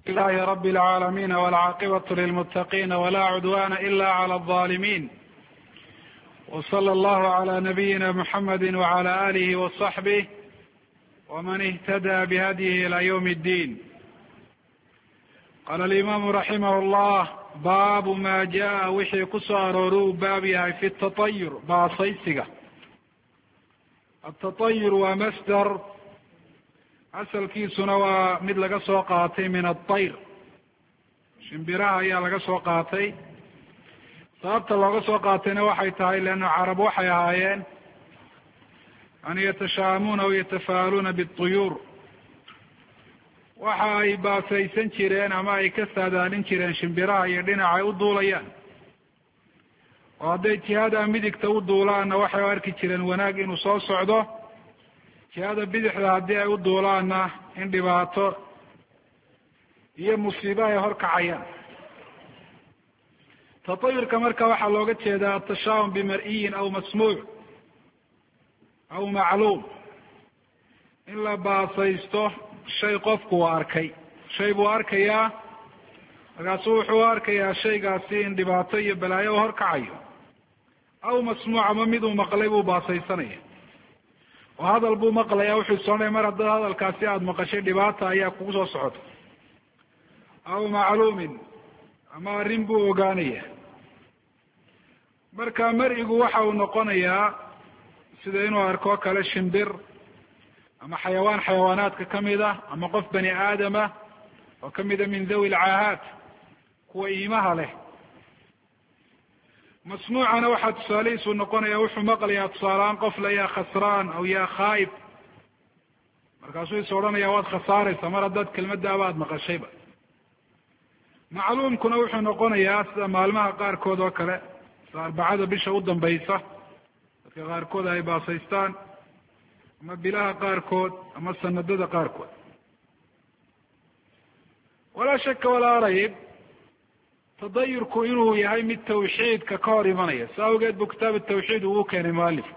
لله رب العالمين والعاقبة للمتقين ولا عدوان إلا على الظالمين، وصلى الله على نبينا محمد وعلى آله وصحبه ومن اهتدى بهديه إلى يوم الدين. قال الإمام رحمه الله: باب ما جاء wixii ku soo arooruu baab yahay fi التطayر baasaysiga. التطayر waa masdar, asalkiisuna waa mid laga soo qaatay min الطayr, shimbiraha ayaa laga soo qaatay. sababta looga soo qaatayna waxay tahay leanna carab waxay ahaayeen an yatashaamuuna aw yatafa'aluuna bالطuyuur, waxa ay baasaysan jireen ama ay ka saadaalin jireen shimbiraha iyo dhinaca ay u duulayaan, oo hadday jihada midigta u duulaanna waxay u arki jireen wanaag inuu soo socdo, jihada bidixda haddii ay u duulaanna in dhibaato iyo musiibo ay horkacayaan. tatayurka marka waxaa looga jeedaa atashaa'um bimar'iyin aw masmuuc aw macluum, in la baasaysto shay qofku uu arkay, shay buu arkayaa, markaasuu wuxuu arkayaa shaygaasi in dhibaato iyo balaayo u horkacayo, aw masmuuc ama mid uu maqlay buu baasaysanaya, oo hadal buu maqlaya, wuxuu soonaya mar haddaad hadalkaasi aada maqashay dhibaata ayaa kugu soo socota. aw macluumin, ama arrin buu ogaanaya. marka mar'igu waxa uu noqonayaa sida inuu arko kale shimbir ama xayawaan xayawaanaadka kamid ah, ama qof bani aadama oo kamida min dhawi lcaahaat, kuwa iimaha leh. masmuucana waxaa tusaalihiisu noqonaya, wuxuu maqlayaa tusaaleaan qof la yaa khasraan aw yaa khaayib, markaasuu is odhanaya waad khasaaraysa mar haddaad kelmadaaba aada maqashayba. macluumkuna wuxuu noqonayaa sida maalmaha qaarkood oo kale, sida arbacada bisha u dambaysa dadka qaarkood ay baasaystaan, ama bilaha qaarkood ama sanadada qaarkood. walaa shaka walaa rayb, tadayurku inuu yahay mid tawxiidka ka hor imanaya, sa awgeed buu kitaab tawxiid ugu keenay mualifku,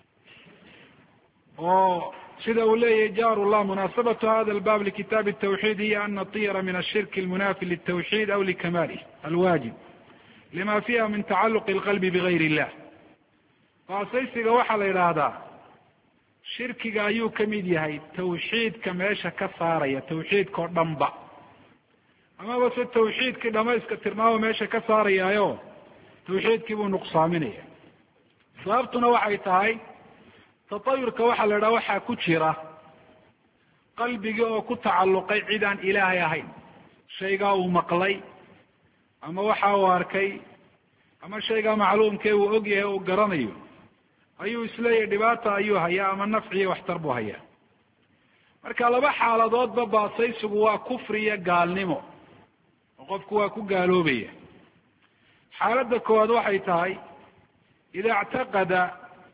oo sida uu leeyahay jaarullah: munaasabatu hada albab likitaab الtawxid hiya an natira min ashirk almunafi litawxid aw likamalih alwaajib lima fiha min tacaluq اlqalbi bigayr illah. baasaysiga waxaa la yidhaahdaa shirkiga ayuu kamid yahay tawxiidka meesha ka saaraya, tawxiidka oo dhanba, amaba se tawxiidkii dhamayska tirnaabo meesha ka saarayaayo tawxiidkii buu nuqsaaminaya. sababtuna waxay tahay tatayurka waxaa la idhaha waxaa ku jira qalbigii oo ku tacalluqay cid aan ilaahay ahayn, shaygaa uu maqlay ama waxa uu arkay ama shaygaa macluumkee uu og yahay uu garanayo, ayuu isleeyahay dhibaata ayuu hayaa ama nafci iyo waxtar buu hayaa. marka laba xaaladoodba baasaysigu waa kufri iyo gaalnimo, oo qofku waa ku gaaloobaya. xaaladda koowaad waxay tahay ida اctaqada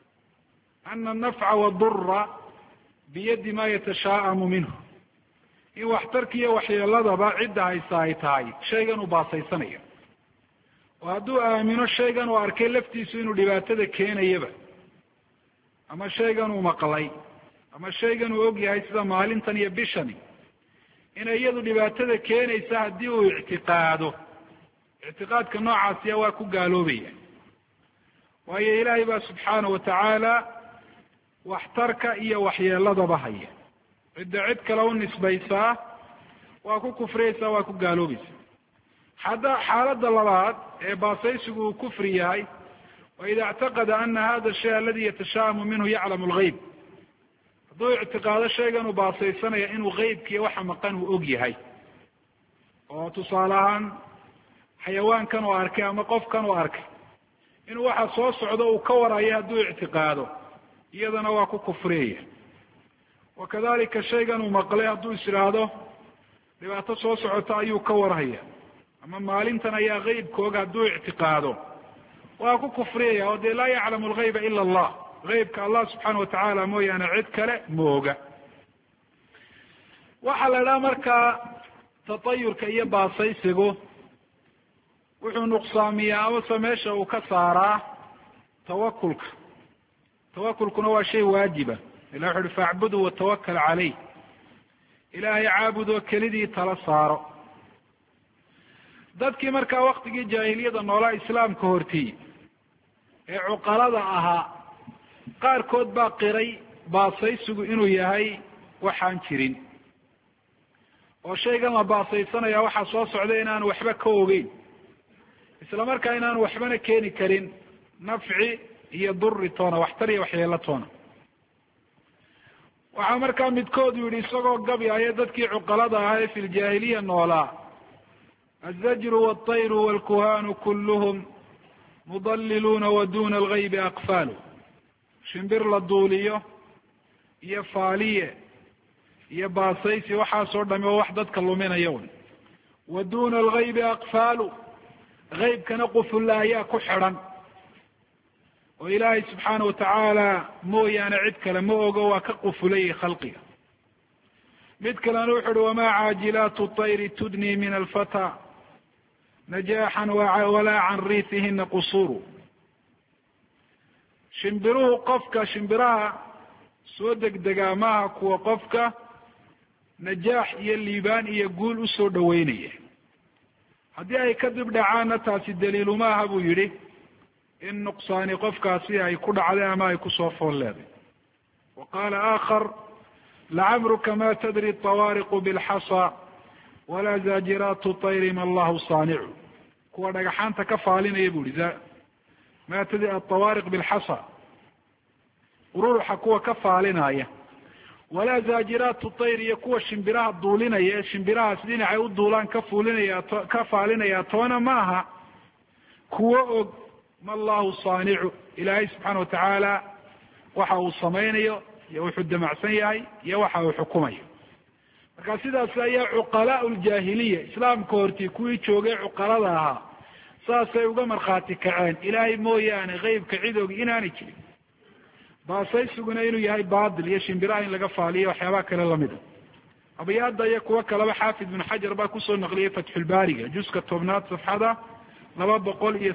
ana anafca wadura biyadi ma yatashaa'amu minhu, in waxtarka iyo waxyeeladaba cidda haysa ay tahay shaygan uu baasaysanayo, oo hadduu aamino shaygan uu arkay laftiisu inuu dhibaatada keenayaba, ama shaygan uu maqlay ama shaygan uu og yahay sida maalintan iyo bishani inay iyadu dhibaatada keenaysa, haddii uu ictiqaado, ictiqaadka noocaasiya waa ku gaaloobaya. waayo ilaahay baa subxaanahu watacaala waxtarka iyo waxyeeladaba haya, cidda cid kale u nisbaysaa waa ku kufriyeysaa, waa ku gaaloobaysa. xaaladda labaad ee baasaysigu uu kufri yahay, waida اctaqada ana hada shay aladi yatashaa'amu minhu yaclamu اlgayb, hadduu ictiqaado shaygan uu baasaysanaya inuu geybkiiyo waxa maqan uu og yahay, oo tusaale ahaan xayawaankan uu arkay ama qofkan uu arkay inuu waxa soo socdo uu ka warayo hadduu ictiqaado, iyadana waa ku kufriyaya. wakadalika shaygan uu maqlay hadduu is idhaahdo dhibaato soo socota ayuu ka warhaya, ama maalintan ayaa geybkooga hadduu ictiqaado, waa ku kufriyaya, oo dee laa yaclamu algayba ila allah, geybka allah subxaana watacaala mooyaane cid kale mooga. waxaa la idhaha markaa tatayurka iyo baasaysigu wuxuu nuqsaamiyaa amase meesha uu ka saaraa tawakulka. tawakulkuna waa shay waajiba, ilah wuxu uhi faacbudu watawakal caleyh, ilaahay caabud oo kelidii tala saaro. dadkii markaa waktigii jaahiliyada noolaa islaamka hortii ee cuqalada ahaa qaarkood baa qiray baasaysigu inuu yahay waxaan jirin oo shaygan la baasaysanaya waxaa soo socda inaanu waxba ka ogeyn isla markaa inaanu waxbana keeni karin nafci iyo duri toona waxtar iyo waxyeelo toona waxaa markaa midkoodu yihi isagoo gabyaayo dadkii cuqalada ahaa ee fi ljaahiliya noolaa azajru walطayru walkuhanu kulluhum mudaliluuna waduna algaybi aqfaalu shimbir la duuliyo iyo faaliye iyo baasaysi waxaasoo dhami oo wax dadka luminaya un waduna algaybi aqfaalu gaybkana qufulla ayaa ku xidhan oo ilaahay subxaana watacaala mooyaane cid kale ma ogo waa ka qufulayay khalqiga mid kalena wuxu uhi wamaa caajilaatu طayri tudnii min alfata najaaxan walaa can riifihina qusuru shimbiruhu qofka shimbiraha soo degdegaa maaha kuwa qofka najaax iyo liibaan iyo guul usoo dhaweynaya haddii ay kadib dhacaanna taasi daliilu maaha buu yidhi in nuqsaani qofkaasi ay ku dhacday ama ay kusoo fool leeday wa qaala aakhar lacamruka ma tadri tawaariqu bilxasa walaa zaajiraatu tayri ma allahu saanicu kuwa dhagaxaanta ka faalinaya bu ihi ma tadri atawaariq bilxasa ururuxa kuwa ka faalinaya walaa zaajiraatu tayr iyo kuwa shimbiraha duulinaya ee shimbirahaas dhinacay u duulaan ka faalinaya toona ma aha kuwo og ma allahu saanicu ilaahay subxaana watacaala waxa uu samaynayo iyo wuxuu damacsan yahay iyo waxa uu xukumayo marka sidaas ayaa cuqalaau ljaahiliya islaamka hortii kuwii joogay cuqalada ahaa saasay uga markhaati kaceen ilaahay mooyaane qeybka cid og inaanay jirin baasaysuguna inuu yahay batil iyo shimbiraha in laga faaliyo waxyaabaha kale lamida abyaada iyo kuwo kaleba xaafid ibn xajar baa kusoo naqliyay fatxulbaariga juska 10 safxada 200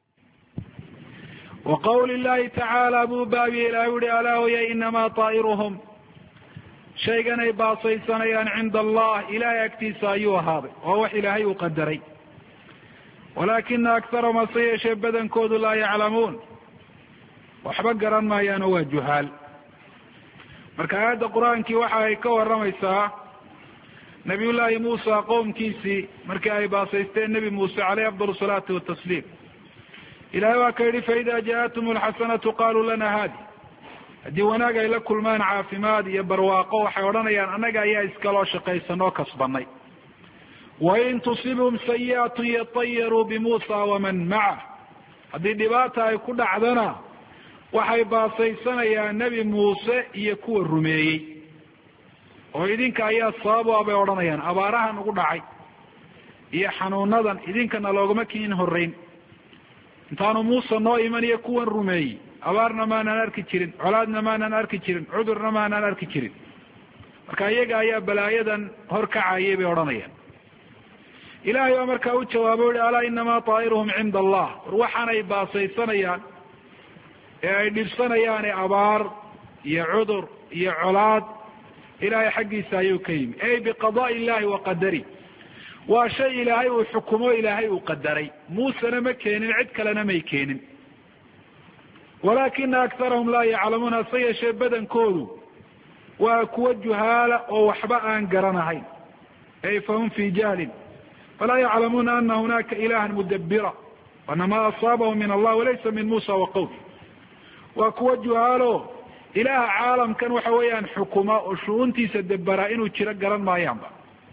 وqwl الlahi tacaalى buu baabiye ilahay uhi alaa hoya inamaa طaa'iruhum shaygan ay baasaysanayaan cinda allah ilahay agtiisa ayuu ahaaday oo wax ilaahay uu qadaray walakina akharahum hase yeeshee badankoodu laa yaclamuun waxba garan maayaano waa juhaal marka aayadda qur-aankii waxa ay ka waramaysaa nabiy llaahi muusa qowmkiisii markii ay baasaysteen nebi muuse caleyh afdal الsalaati watasliim ilahay waa ka yidhi faida jaaءatum alxasanatu qaluu lana haadi haddii wanaag ay la kulmaan caafimaad iyo barwaaqo waxay odhanayaan annaga ayaa iskaloo shaqaysanoo kasbanay wain tusibhum sayi'atu yatayaruu bimuusa waman macah haddii dhibaata ay ku dhacdana waxay baasaysanayaan nebi muuse iyo kuwa rumeeyey oo idinka ayaa sabab u ah bay odhanayaan abaarahan ugu dhacay iyo xanuunadan idinkana loogama kiin horreyn intaanu muuse noo imaniyo kuwan rumeeyey abaarna maanaan arki jirin colaadna maanaan arki jirin cudurna maanaan arki jirin marka iyaga ayaa balaayadan horkacayay bay odhanayaan ilahay baa markaa u jawaabo uhi alaa inamaa طaa'iruhum cinda allah war waxaanay baasaysanayaan ee ay dhibsanayaane abaar iyo cudur iyo colaad ilahay xaggiisa ayuu ka yimi ey biqadaءi illahi wa qadari waa shay ilaahay uu xukumo ilaahay uu qadaray muusena ma keenin cid kalena may keenin walakina akharahum laa yaclamuun hase yeeshee badankoodu waa kuwa juhaala oo waxba aan garanahayn ey fahum fi jahlin falaa yaclamuuna ana hunaka ilahan mudabira ana ma asaabahum min allah walaysa min musa wa qowmi waa kuwa juhaalo ilaaha caalamkan waxa weeyaan xukuma oo shu-uuntiisa daberaa inuu jiro garan maayaanba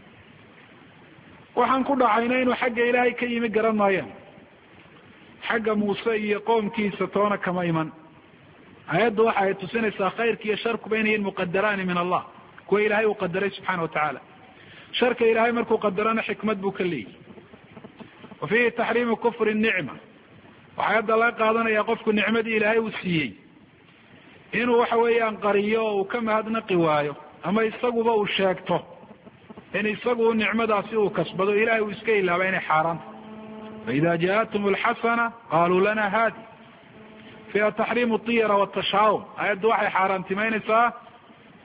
waxaan ku dhacayna inuu xagga ilaahay ka yimi garan maayaan xagga muuse iyo qoomkiisa toona kama iman ayadda waxa ay tusinaysaa khayrka iyo sharkuba inayin muqadaraani min allah kuwa ilaahay uu qadaray subxaana watacaala sharka ilaahay markuu qadarana xikmad buu ka leeyahy wa fiihi taxriimu kufri nicma waxaa hadda laga qaadanaya qofku nicmadii ilaahay uu siiyey inuu waxa weeyaan qariyo oo uu ka mahadnaqi waayo ama isaguba uu sheegto in isagu nicmadaasi uu kasbado ilahay uu iska ilaaba inay xaaraanta faida jaaءatum alxasana qaluu lana haadi fiiha taxriimu طiyara watashaawum ayaddu waxay xaaraantimaynaysaa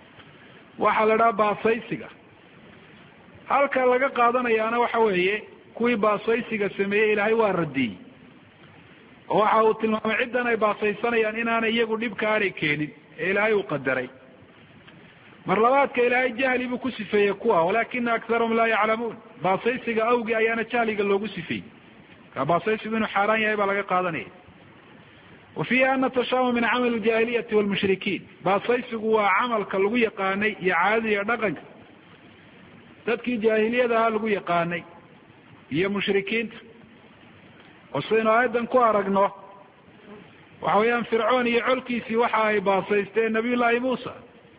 waxaa la dhaha baasaysiga halka laga qaadanayaana waxa weeye kuwii baasaysiga sameeyey ilaahay waa radiyey oo waxa uu tilmaamay ciddan ay baasaysanayaan inaanay iyagu dhibka aanay keenin ee ilaahay uu qadaray. mar labaadka ilaahay jahli buu ku sifeeyey kuwa, walakina akharahum laa yaclamuun. baasaysiga awgii ayaana jahliga loogu sifeeyey. ka baasaysigu inuu xaaraan yahay baa laga qaadanaya. wa fiiha ana tashaama min camali aljaahiliyati walmushrikiin. baasaysigu waa camalka lagu yaqaanay iyo caadada iyo dhaqanka dadkii jaahiliyada ahaa lagu yaqaanay iyo mushrikiinta. oo sidaynu aayaddan ku aragno waxa weeyaan fircoon iyo colkiisii waxa ay baasaysteen nabiy llaahi muusa.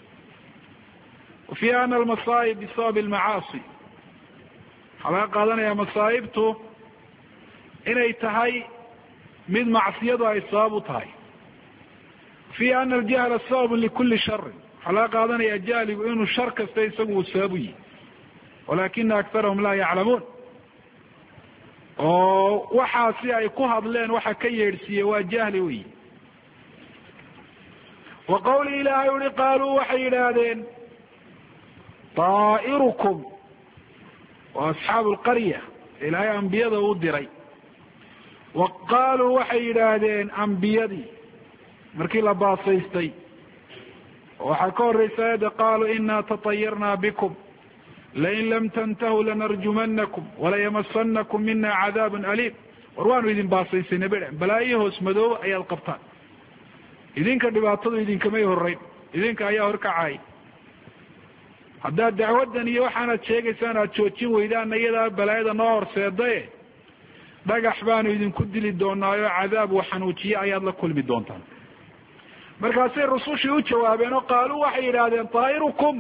wa fiiha ana almasaa'ib bisababi almacaasi. waxaa laga qaadanayaa masaa'ibtu inay tahay mid macsiyadu ay sabab u tahay. fiiha ana aljahla sababun likulli sharin. waxaa laga qaadanayaa jahligu inuu shar kasta isagu uu sabab u yihi, walakina akharahum laa yaclamuun. oo waxaasi ay ku hadleen waxa ka yeedhsiiye waa jahli weyi. wa qawli ilaahay uhi qaaluu waxay yidhaahdeen طaa'irukum wa asxaabu lqarya, ilaahay ambiyada u diray. wa qaaluu waxay yidhaahdeen ambiyadii markii la baasaystay, waxaa ka horeysa ayadda qaaluu inaa taطayarna bikum lain lam tantahuu lanarjumanakum walayamasanakum mina cadaab aliim. war waanu idin baasaysayna be balaayo hoos madooba ayaad qabtaan. idinka dhibaatadu idinkamay horeyn, idinka ayaa horkacay. haddaad dacwaddan iyo waxaanaad sheegaysaan aad joojin weydaana iyadaa balaayada noo horseedaye dhagax baanu idinku dili doonaayo cadaab waxanuujiye ayaad la kulmi doontaan. markaasay rusushii u jawaabeen oo qaaluu waxay yidhaahdeen طaa'irukum,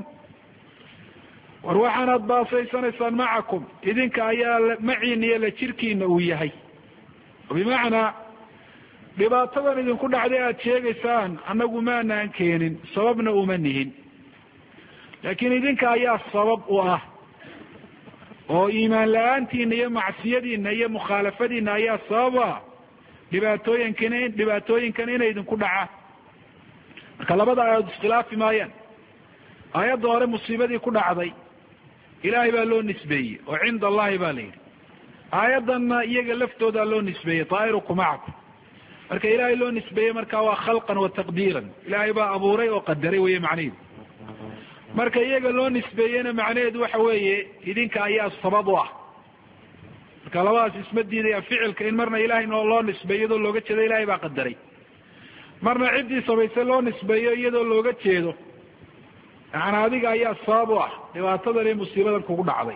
war waxaanaad baasaysanaysaan macakum, idinka ayaa maciina iyo la jirkiina uu yahay. bimacnaa dhibaatadan idinku dhacday aad sheegaysaan annagu maanaan keenin, sababna uma nihin, laakiin idinka ayaa sabab u ah. oo iimaan la-aantiina iyo macsiyadiina iyo mukhaalafadiina ayaa sabab u ah dhibaatooyinkan inay idinku dhacaan. marka labada aayaod iskhilaafi maayaan. aayadda hore musiibadii ku dhacday ilaahay baa loo nisbeeyey oo cinda allahi baa la yidhi. aayaddanna iyaga laftoodaa loo nisbeeyey طaa'irukum macakum. marka ilaahay loo nisbeeyey markaa waa khalqan wa taqdiiran, ilaahay baa abuuray oo qadaray weye macnaheedu. marka iyaga loo nisbeeyena macnaheedu waxa weeye idinka ayaa sabab u ah. marka labadaas isma diidayaan ficilka in marna ilahay loo nisbeeyo iyadoo looga jeedo ilahay baa qadaray, marna ciddii samaysay loo nisbeeyo iyadoo looga jeedo yani adiga ayaa sabab u ah dhibaatadan iyo musiibadan kugu dhacday.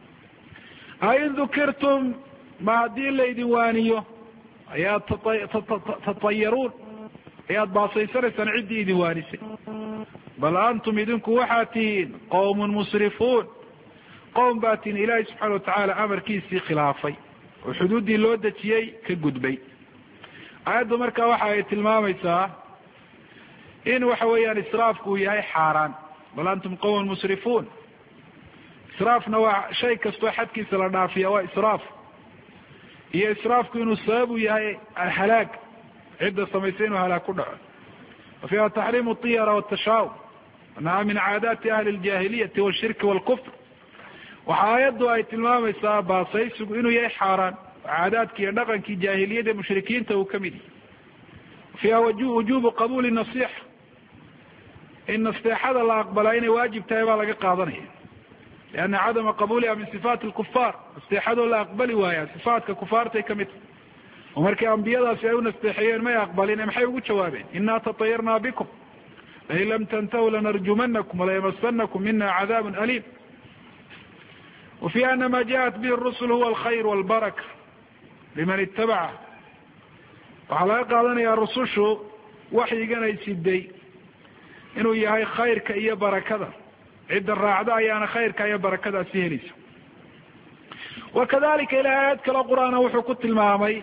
ain dukirtum, ma haddii laydin waaniyo ayaad tatayaruun, ayaad baasaysanaysaan ciddii idin waanisay. bal antum idinku waxaad tihiin qawmun musrifuun, qowm baa tihiin ilaahay subxaana watacaala amarkiisii khilaafay oo xuduuddii loo dejiyey ka gudbay. aayaddu marka waxa ay tilmaamaysaa in waxa weeyaan israafku uu yahay xaaraan. bal antum qawmun musrifuun. israafna waa shay kastoo xadkiisa la dhaafiya waa israaf, iyo israafku inuu sabab u yahay alhalaag, cidda samaysay inuu halaag ku dhaco. wa fiiha taxriimu طiyara watashaawum anaha min caadaati ahli اljahiliyati washirki wاlkufr. waxa aayaddu ay tilmaamaysaa baasaysigu inuu yahay xaaraan, caadaadki iyo dhaqankii jaahiliyada mushrikiinta uu ka mid yahay. fiiha wujubu qabuuli nasixa, in nasteexada la aqbalaa inay waajib tahay baa laga qaadanaya. lianna cadama qabuuliha min sifaati lkufaar, nasteexadoo la aqbali waaya sifaatka kufaartay ka mid tahay. oo markii ambiyadaasi ay u nasteexeeyeen may aqbalin, maxay ugu jawaabeen? inaa taطayarna bikum lain lam tantahuu lanarjumanakum walayamasanakum mina cadaab aliim. wa fiiha ana ma jaءat bihi rusul huwa alkhayr wاlbaraka liman itabaca. waxaa laga qaadanayaa rusushu waxyigan ay siday inuu yahay khayrka iyo barakada, cidda raacda ayaana khayrka iyo barakadaasi helaysa. wakadalika ilahay aayad kale qur'aana wuxuu ku tilmaamay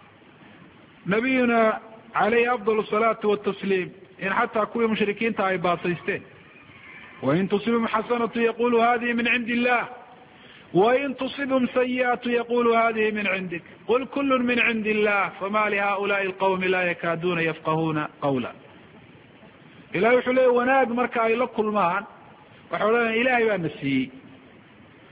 nabiyuna calayhi afdal الsalaatu watasliim in xataa kuwii mushrikiinta ay baasaysteen. wain tusibhum xasanatu yaqulu hadihi min cindi illah wain tusibhum sayi'atu yaqulu hadihi min cindik qul kulu min cindi illah fama lihaulaai اlqawmi laa yakaaduuna yafqahuuna qawla. ilahay wuxuu leeyay wanaag marka ay la kulmaan waxay odhanaya ilahay baa na siiyey.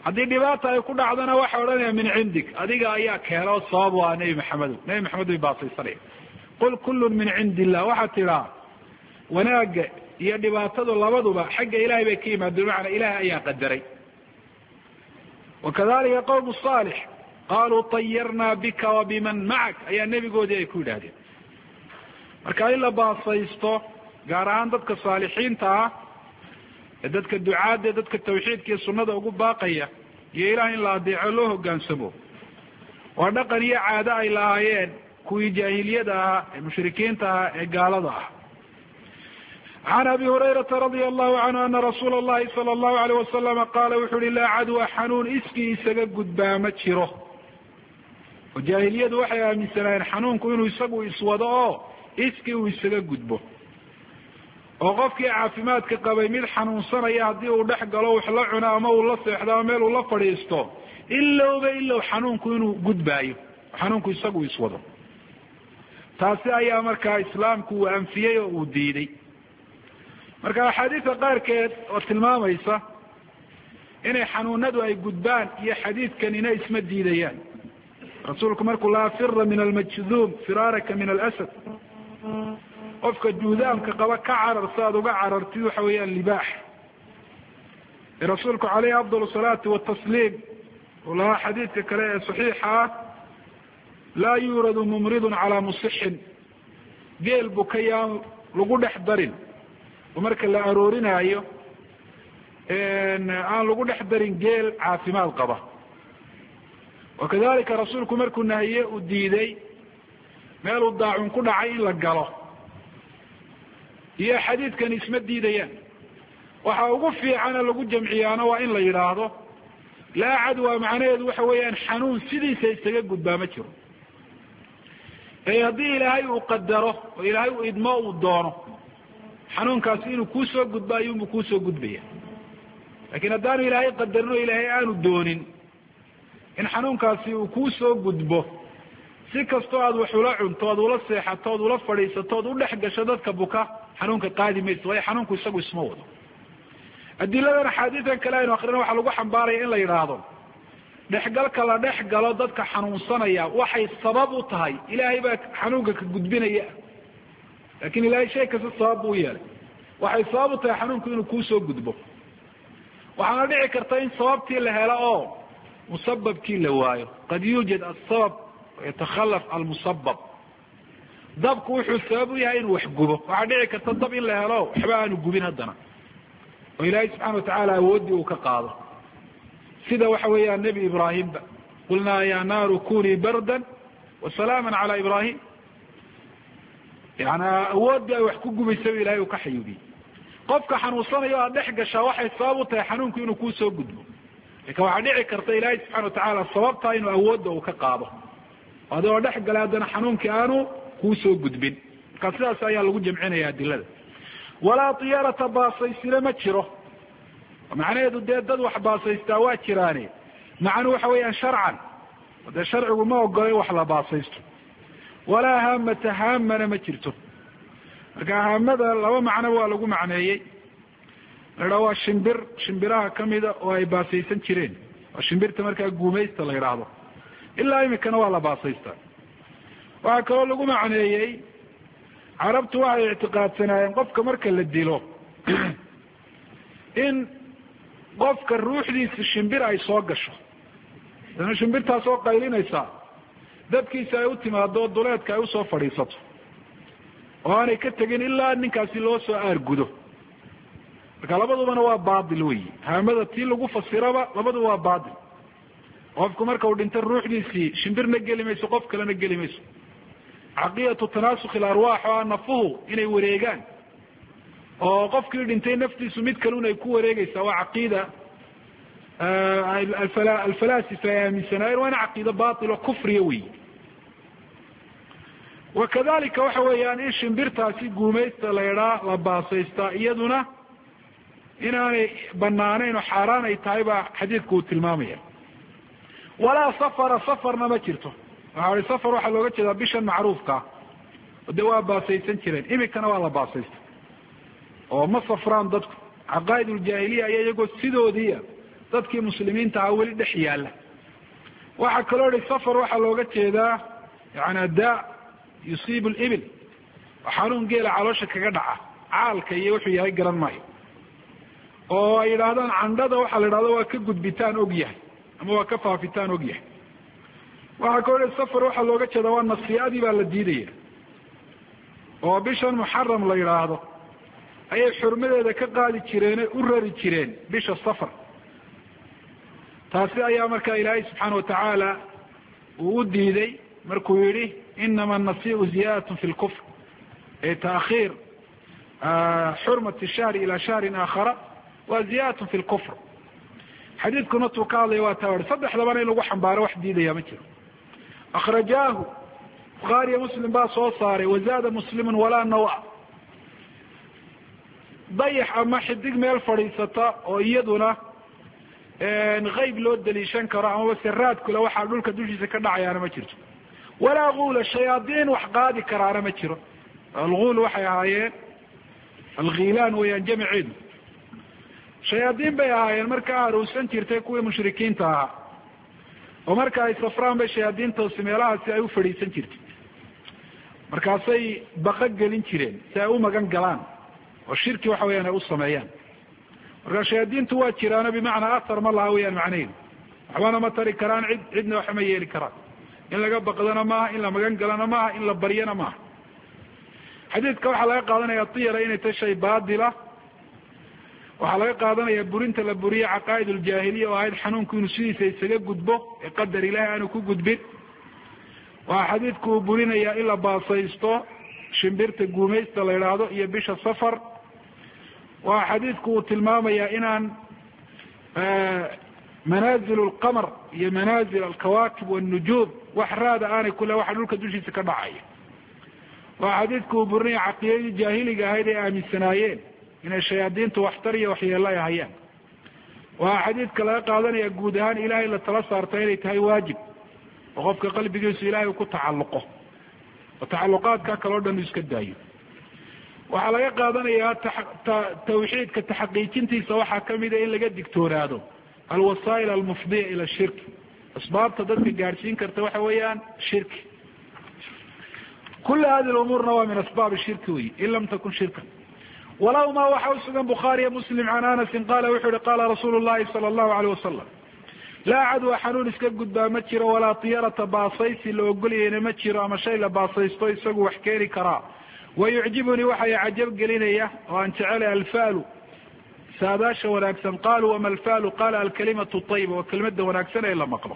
haddii dhibaata ay ku dhacdana waxa odhanaya min cindik, adiga ayaa keeno sabab u ah nebi maxamedo. nebi maxamed bay baasaysanaya. qul kullun min cindi illah, waxaad tidhaa wanaagga iyo dhibaatadu labaduba xagga ilahay bay ka yimaadeen, bimacnaa ilahay ayaa qadaray. wakadalika qawmu saalix qaluu طayarnaa bika wa biman macak, ayaa nebigoodii ay ku yidhaahdeen. marka in la baasaysto gaar ahaan dadka saalixiinta ah ee dadka ducaadda ee dadka tawxiidka iyo sunnada ugu baaqaya iyo ilaah in la adeeco loo hoggaansamo waa dhaqan iyo caado ay lahaayeen kuwii jaahiliyada ahaa ee mushrikiinta ah ee gaalada ah. can abi hurayrata radia allahu canhu ana rasuula allahi sala allahu alayh wasalama qaala wuxu uhi laa cadwa xanuun iskii isaga gudbaa ma jiro. oo jaahiliyadu waxay aaminsanaayeen xanuunku inuu isagu iswado oo iskii uu isaga gudbo, oo qofkii caafimaadka qabay mid xanuunsanaya haddii uu dhex galo wax la cuno ama uu la seexdo ama meel uu la fadhiisto ilowba ilow xanuunku inuu gudbaayo, xanuunku isagu iswado. taasi ayaa markaa islaamku uu anfiyey oo uu diiday. marka axaadiista qaarkeed oo tilmaamaysa inay xanuunadu ay gudbaan iyo xadiidkanina isma diidayaan. rasuulku markuu laa fira min almajduum firaaraka min alasad, qofka juudaamka qaba ka carar saaad uga carartid waxa weeyaan libaax. rasuulku calayhi afdal salaati watasliim uu lahaa xadiidka kale ee saxiixa ah laa yuuradu mumridun calaa musixin, geel bukayaan lagu dhex darin oo marka la aroorinaayo aan lagu dhex darin geel caafimaad qaba. wakadalika rasuulku markuu nahiye uu diiday meel uu daacun ku dhacay in la galo, iyo xadiidkan isma diidayaan. waxa ugu fiicana lagu jamciyaana waa in la yidhaahdo laa cadwa, macnaheedu waxa weeyaan xanuun sidiisa isaga gudbaa ma jiro. haddii ilaahay uu qadaro oo ilaahay uu idmo uu doono xanuunkaasi inuu kuusoo gudbo ayuunbu kuusoo gudbaya. laakiin haddaanu ilaahay qadarin oo ilaahay aanu doonin in xanuunkaasi uu kuusoo gudbo, si kastoo aad wax ula cunto, oad ula seexato, oad ula fadhiisato, oad u dhex gasho dadka buka, xanuunka qaadi mayso, waayo xanuunku isagu isma wado. adiladan axaadiidan kale aynu akrina waxaa lagu xambaaraya in la yidhaahdo dhexgalka la dhex galo dadka xanuunsanaya waxay sabab u tahay ilaahay baa xanuunka ka gudbinaya, laakin ilahay shay kasta sabab buu yeelay. waxay sabab u tahay xanuunku inuu kuusoo gudbo. waxaana dhici karta in sababtii la helo oo musababkii la waayo. qad yuujad asabab yatakhalaf almusabab. dabku wuxuu sabab u yahay inuu wax gubo. waxaa dhici karta dab in la helo waxba aanu gubin haddana, oo ilaahay subxana watacaala awooddii uu ka qaado. sida waxa weeyaan nebi ibraahimba qulnaa ya naaru kunii bardan wasalaama cala ibrahim, yani awooddii ay wax ku gubaysaba ilahay uu ka xayuubiyey. qofka xanuunsanayo aad dhex gashaa waxay sabab u tahay xanuunku inuu kuusoo gudbo. lakin waxaa dhici karta ilaahay subxana watacaala sababtaa inuu awoodda uu ka qaado, adigoo dhex gala haddana xanuunkii aanu kuusoo gudbin. marka sidaas ayaa lagu jamcinaya adilada. walaa diyaarata baasaysile ma jiro, macnaheedu dee dad wax baasaystaa waa jiraane, macnuu waxa weeyaan sharcan, dee sharcigu ma ogola in wax la baasaysto. walaa haamata haamana ma jirto. marka haamada laba macno waa lagu macneeyey. la waa shimbir shimbiraha kamida oo ay baasaysan jireen, waa shimbirta markaa guumaysta la yidhaahdo. ilaa imikana waa la baasaystaa. waxaa kaloo lagu macneeyey carabtu waxay ictiqaadsanaayeen qofka marka la dilo in qofka ruuxdiisa shimbir ay soo gasho, dana shimbirtaas oo qaylinaysaa dabkiisa ay u timaado duleedka ay usoo fadhiisato, oo aanay ka tegin ilaa ninkaasi loo soo aargudo. marka labadubana waa baatil weyi. haamada tii lagu fasiraba labaduba waa baatil. qofku marka uu dhinto ruuxdiisii shimbirna geli mayso, qof kalena geli mayso. caqidatu tanaasukh ilarwaax oo ah nafuhu inay wareegaan, oo qofkii dhintay naftiisu mid kalun ay ku wareegeysaa, waa caqiida alfalaasifa ay aaminsanaayeen. waana caqiida baatil oo kufriya weyi. wakadalika waxa weeyaan in shimbirtaasi guumaysta la idhaa la baasaystaa iyaduna inaanay banaanayn oo xaaraan ay tahay baa xadiidku uu tilmaamaya. walaa safara, safarna ma jirto. waxa i safar waxaa looga jeedaa bishan macruufkaa, oo dee waa baasaysan jireen, imikana waa la baasaysta oo ma safraan dadku. caqaa'id uljaahiliya ayaa iyagoo sidoodiia dadkii muslimiinta ah weli dhex yaalla. waxaa kaloo ihi safar waxaa looga jeedaa yani daa yusiibu libil, xanuun geela caloosha kaga dhaca, caalka iyo wuxuu yahay garan maayo, oo ay yidhaahdaan candhada waxaa la yidhahda waa ka gudbitaan og yahay ama waa ka faafitaan og yahay. waxaa kaloo ihi safar waxaa looga jeedaa waa nasii'adii baa la diidaya, oo bishan muxaram la yidhaahdo ayay xurmadeeda ka qaadi jireene u rari jireen bisha safar. taasi ayaa markaa ilaahay subxaana watacaala uu u diiday markuu yihi inama anasii'u ziyaadatun fi lkufr, ee taakhiir xurmati shahri ila shahrin aakhara waa ziyaadatun fi lkufr. xadiidkuna tuu ka hadlaya waa taa, saddexdabana in lagu xambaaro wax diidaya ma jiro. akhrajaahu bukhaariya muslim baa soo saaray, wazaada muslimun walaa nawa, dayax ama xidig meel fadhiisata oo iyaduna qayb loo daliishan karo amaba saraad kule waxaa dhulka dushiisa ka dhacayaana ma jirto. walaa guula, shayaadiin wax qaadi karaana ma jiro. alguul waxay ahaayeen alghiilaan weyaan jamiceedu, shayaadiin bay ahaayeen markaa aruusan jirtay kuwii mushrikiinta ahaa, oo marka ay safraan bay shayaadiintoosi meelahaasi ay u fadhiisan jirtay, markaasay baqa gelin jireen si ay u magan galaan oo shirki waxa weyaan ay u sameeyaan. marka shayaadiintu waa jiraano bimacnaa athar ma laha weyaan macnaheedu, waxbana ma tari karaan, cidna waxa ma yeeli karaan. in laga baqdana maaha, in la magan galana maaha, in la baryana maaha. xadiidka waxaa laga qaadanaya tiyara inay tahay shay baatila. waxaa laga qaadanaya burinta la buriye caqaa'id uljaahiliya oo ahayd xanuunku inuu sidiisa isaga gudbo ee qadar ilahi aanu ku gudbin. waxaa xadiidku uu burinaya in la baasaysto shimbirta guumaysta la yidhaahdo iyo bisha safar. waxaa xadiidku uu tilmaamaya inaan manaazil lqamar iyo manaazil alkawaakib wاnujuum wax raada aanay kule waxa dhulka dushiisa ka dhacaya. waxaa xadiidku uu burinaya caqiidadii jaahiliga ahayd ay aaminsanaayeen inay shayaadiintu waxtar iyo waxyeelo ay hayaan. waxaa xadiidka laga qaadanaya guud ahaan ilahay la tala saarta inay tahay waajib, oo qofka qalbigiisu ilahay uu ku tacalluqo, oo tacalluqaadka kaleo dhan uu iska daayo. waxaa laga qaadanayaa tawxiidka taxaqiijintiisa waxaa kamida in laga digtoonaado alwasaa'il almufdiya ila shirki, asbaabta dadka gaadhsiin karta waxa weeyaan shirki. kula hadi umuurna waa min asbaab shirki wey in lam takun shirkan. walahuma waxa usugan bukhaariya muslim can anasin qaala wuxuu yihi qaala rasuulu llahi sala allahu alayh wasalam laa cadwa xanuun iska gudbaa ma jiro, walaa tiyarata baasaysi la ogolyayna ma jiro, ama shay la baasaysto isagu wax keeni karaa. wayucjibunii waxay cajab gelinaya oo aan jecelay alfaalu, saadaasha wanaagsan. qaaluu wama alfaalu qaala alkalimatu ayiba, waa kelimada wanaagsan ee la maqlo.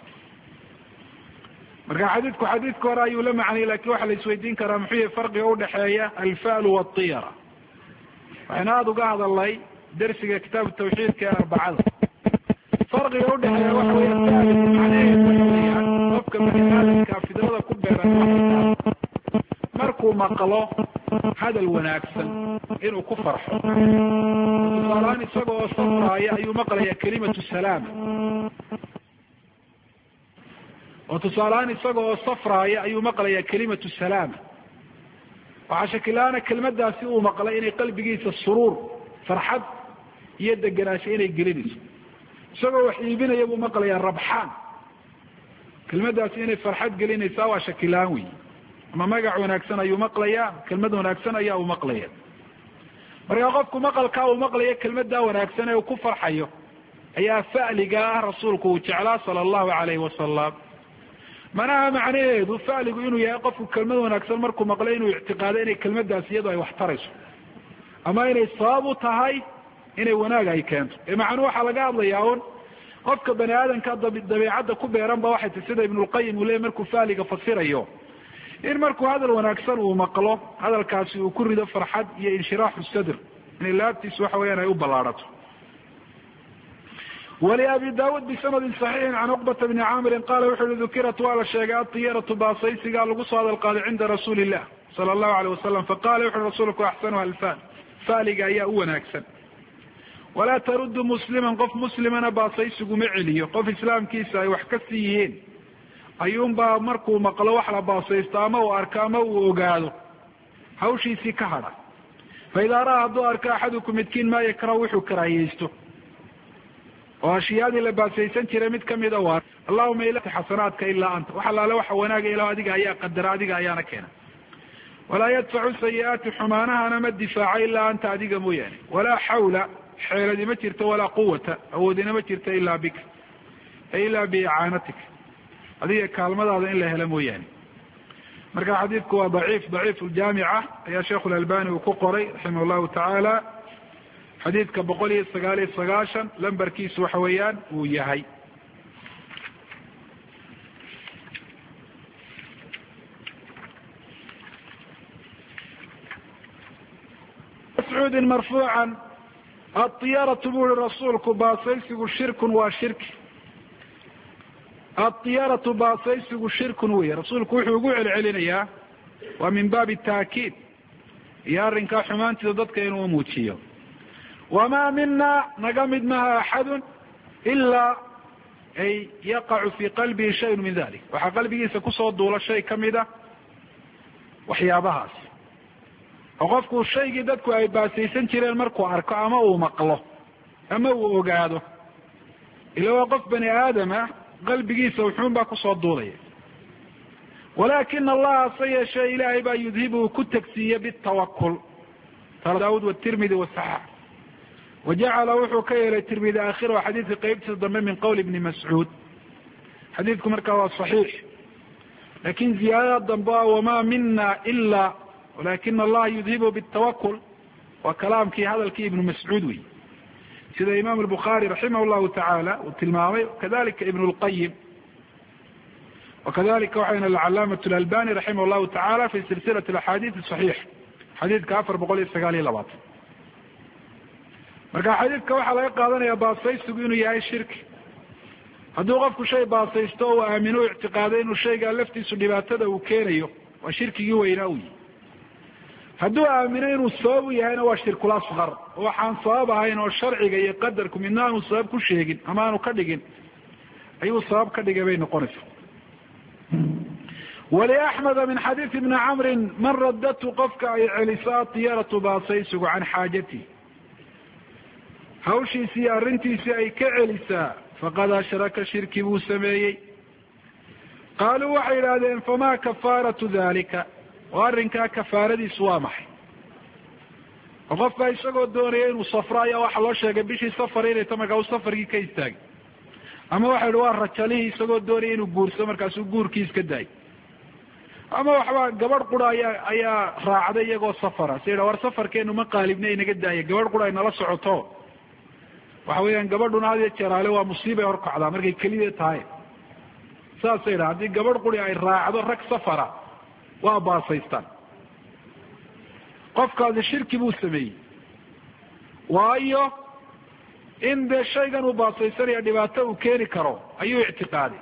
marka xadiidka hore ayuu la macnayay, lakin waxaa la isweydiin karaa muxuu yahay farqiga udhexeeya alfaalu waatiyara. waxayna aada uga hadalnay dersiga kitaabu tawxiidka ee arbacada. farqiga udhexeeya waxa wey macnaheedu waxa weyaan qofka bani aadamka fidrada ku beeran markuu maqlo hadal wanaagsan inuu ku farxo. tusaalahaan isaga oo safraaya ayuu maqlaya kalimatu salaama, oo tusaalahaan isaga oo safraaya ayuu maqlaya kalimatu salaama. waxaa shakilaana kelmadaasi uu maqlay inay qalbigiisa suruur, farxad iyo degenaansho inay gelinayso. isagoo wax iibinaya buu maqlaya rabxaan, kelmadaasi inay farxad gelinaysaa waa shakilaan wey. ama magac wanaagsan ayuu maqlaya, kelmad wanaagsan ayaa uu maqlaya. markaa qofku maqalkaa uu maqlaya kelmada wanaagsan ee uu ku farxayo ayaa fa'liga ah rasuulku uu jeclaa sala allahu alayhi wasalam. manaha macnaheedu fa'ligu inuu yahay qofku kelmad wanaagsan markuu maqlay inuu ictiqaado inay kelmadaasi iyadu ay wax tarayso, ama inay sabab u tahay inay wanaag ay keento. ee macnuu waxaa laga hadlayaa un qofka bani aadamka dabeicadda ku beeran ba waxay tahy sida ibnulqayim uu leeyay markuu fa'liga fasirayo, in markuu hadal wanaagsan uu maqlo hadalkaasi uu ku rido farxad iyo inshiraaxu sadr, inay laabtiisu waxa weyaan ay u ballaarato. waliabi daawud bisanadin صaxiixin can cuqbata bni caamirin qaala wuxu uhi dukirat waa la sheegay atiyaratu baasaysiga lagu soo hadal qaaday cinda rasuuli illah sala allahu alayh wasalam. faqala wuxu uhi rasuulku axsanuha alfal, fa'liga ayaa u wanaagsan. walaa taruddu musliman, qof muslimana baasaysigu ma celiyo. qof islaamkiisa ay wax ka sii yihiin ayuunbaa markuu maqlo wax la baasaysto ama uu arko ama uu ogaado hawshiisii ka hadha. fa idaa ra'a hadduu arko axadukum midkiin maa yakrahu wuxuu karaahiyeysto, oo ashyaadii la baasaysan jiray mid kamida waa allahuma ila xasanaadka ilaa anta wax allaale waxa wanaaga ilaah adiga ayaa qadara adiga ayaana keena walaa yadfacu sayi'aati xumaanahana ma difaaco ilaa anta adiga mooyaane walaa xawla xeeladi ma jirto walaa quwata awoodina ma jirto ilaa bika ilaa biicaanatika adiga kaalmadaada in la helo mooyaane marka xadiidku waa daciif ljaamica ayaa sheikhu lalbani uu ku qoray raximah llahu tacaala xadiidka 199 lambarkiisu waxa weeyaan uu yahay mascuudin marfuucan aطiyaratu bu uri rasuulku baasaysigu shirkun waa shirki aطiyaratu baasaysigu shirkun wey rasuulku wuxuu ugu celcelinayaa waa min baabi taakiid iyo arrinkaa xumaantiida dadka inuu muujiyo wamaa mina naga mid maha axadun ilaa ay yaqacu fii qalbihi shayun min dalik waxaa qalbigiisa kusoo duula shay kamida waxyaabahaas oo qofku shaygii dadku ay baasaysan jireen markuu arko ama uu maqlo ama uu ogaado ila waa qof bani aadama qalbigiisa wuxuun baa kusoo duulaya walaakina allaha se yeeshee ilaahay baa yudhibu ku tagsiiye bitawakul daawud watirmidi wasaxax wajacala wuxuu ka yeelay tirmidi aakhirahu xadiidka qeybtiisa dambe min qowl ibni mascuud xadiidku markaa waa صaxiix lakin ziyaadada dambe wamaa mina ila walakina allaha yudhibu bitawakul waa kalaamkii hadalkii ibnu mascuud wey sida imam الbukhaari raximah llahu tacaala uu tilmaamay kadalika ibn اlqayim wakadalika waxayna alcalaamaة اlalbani raximah llahu tacaala fi silsilaة axaadiid صaxiix xadiidka 499 marka xadiidka waxaa laga qaadanaya baasaysigu inuu yahay shirki hadduu qofku shay baasaysto o aamino o ictiqaaday inuu shaygaa laftiisu dhibaatada uu keenayo waa shirkigii weynaa u yihi hadduu aamino inuu sabab u yahayna waa shirkul asqar oo waxaan sabab ahayn oo sharciga iyo qadarku midna aanu sabab ku sheegin ama aanu ka dhigin ayuu sabab ka dhigay bay noqonaysa waliaxmeda min xadiid ibni camrin man radatu qofka ay celiso atiyaratu baasaysigu can xaajati hawshiisii iyo arrintiisii ay ka celisaa faqad ashraka shirki buu sameeyey qaaluu waxay yidhaahdeen famaa kafaaratu dalika oo arrinkaa kafaaradiisu waa maxay oo qofka isagoo doonaya inuu safro ayaa waxa loo sheegay bishii safar inay ta markaa uu safarkii ka istaagay ama waxa yihi waa rajalihii isagoo doonaya inuu guurso markaasuu guurkii iska daayay ama waxba gabadh qura ayaa raacday iyagoo safara si yidha war safarkeenu ma qaalibna inaga daaya gabadh qura ay nala socoto waxa weeyaan gabadhuna had iyo jeeraale waa musiibay horkacdaa markay kelida tahay saasay yidhaha haddii gabadh quri ay raacdo rag safara waa baasaystaan qofkaasi shirki buu sameeyey waayo in dee shaygan uu baasaysanaya dhibaato uu keeni karo ayuu ictiqaaday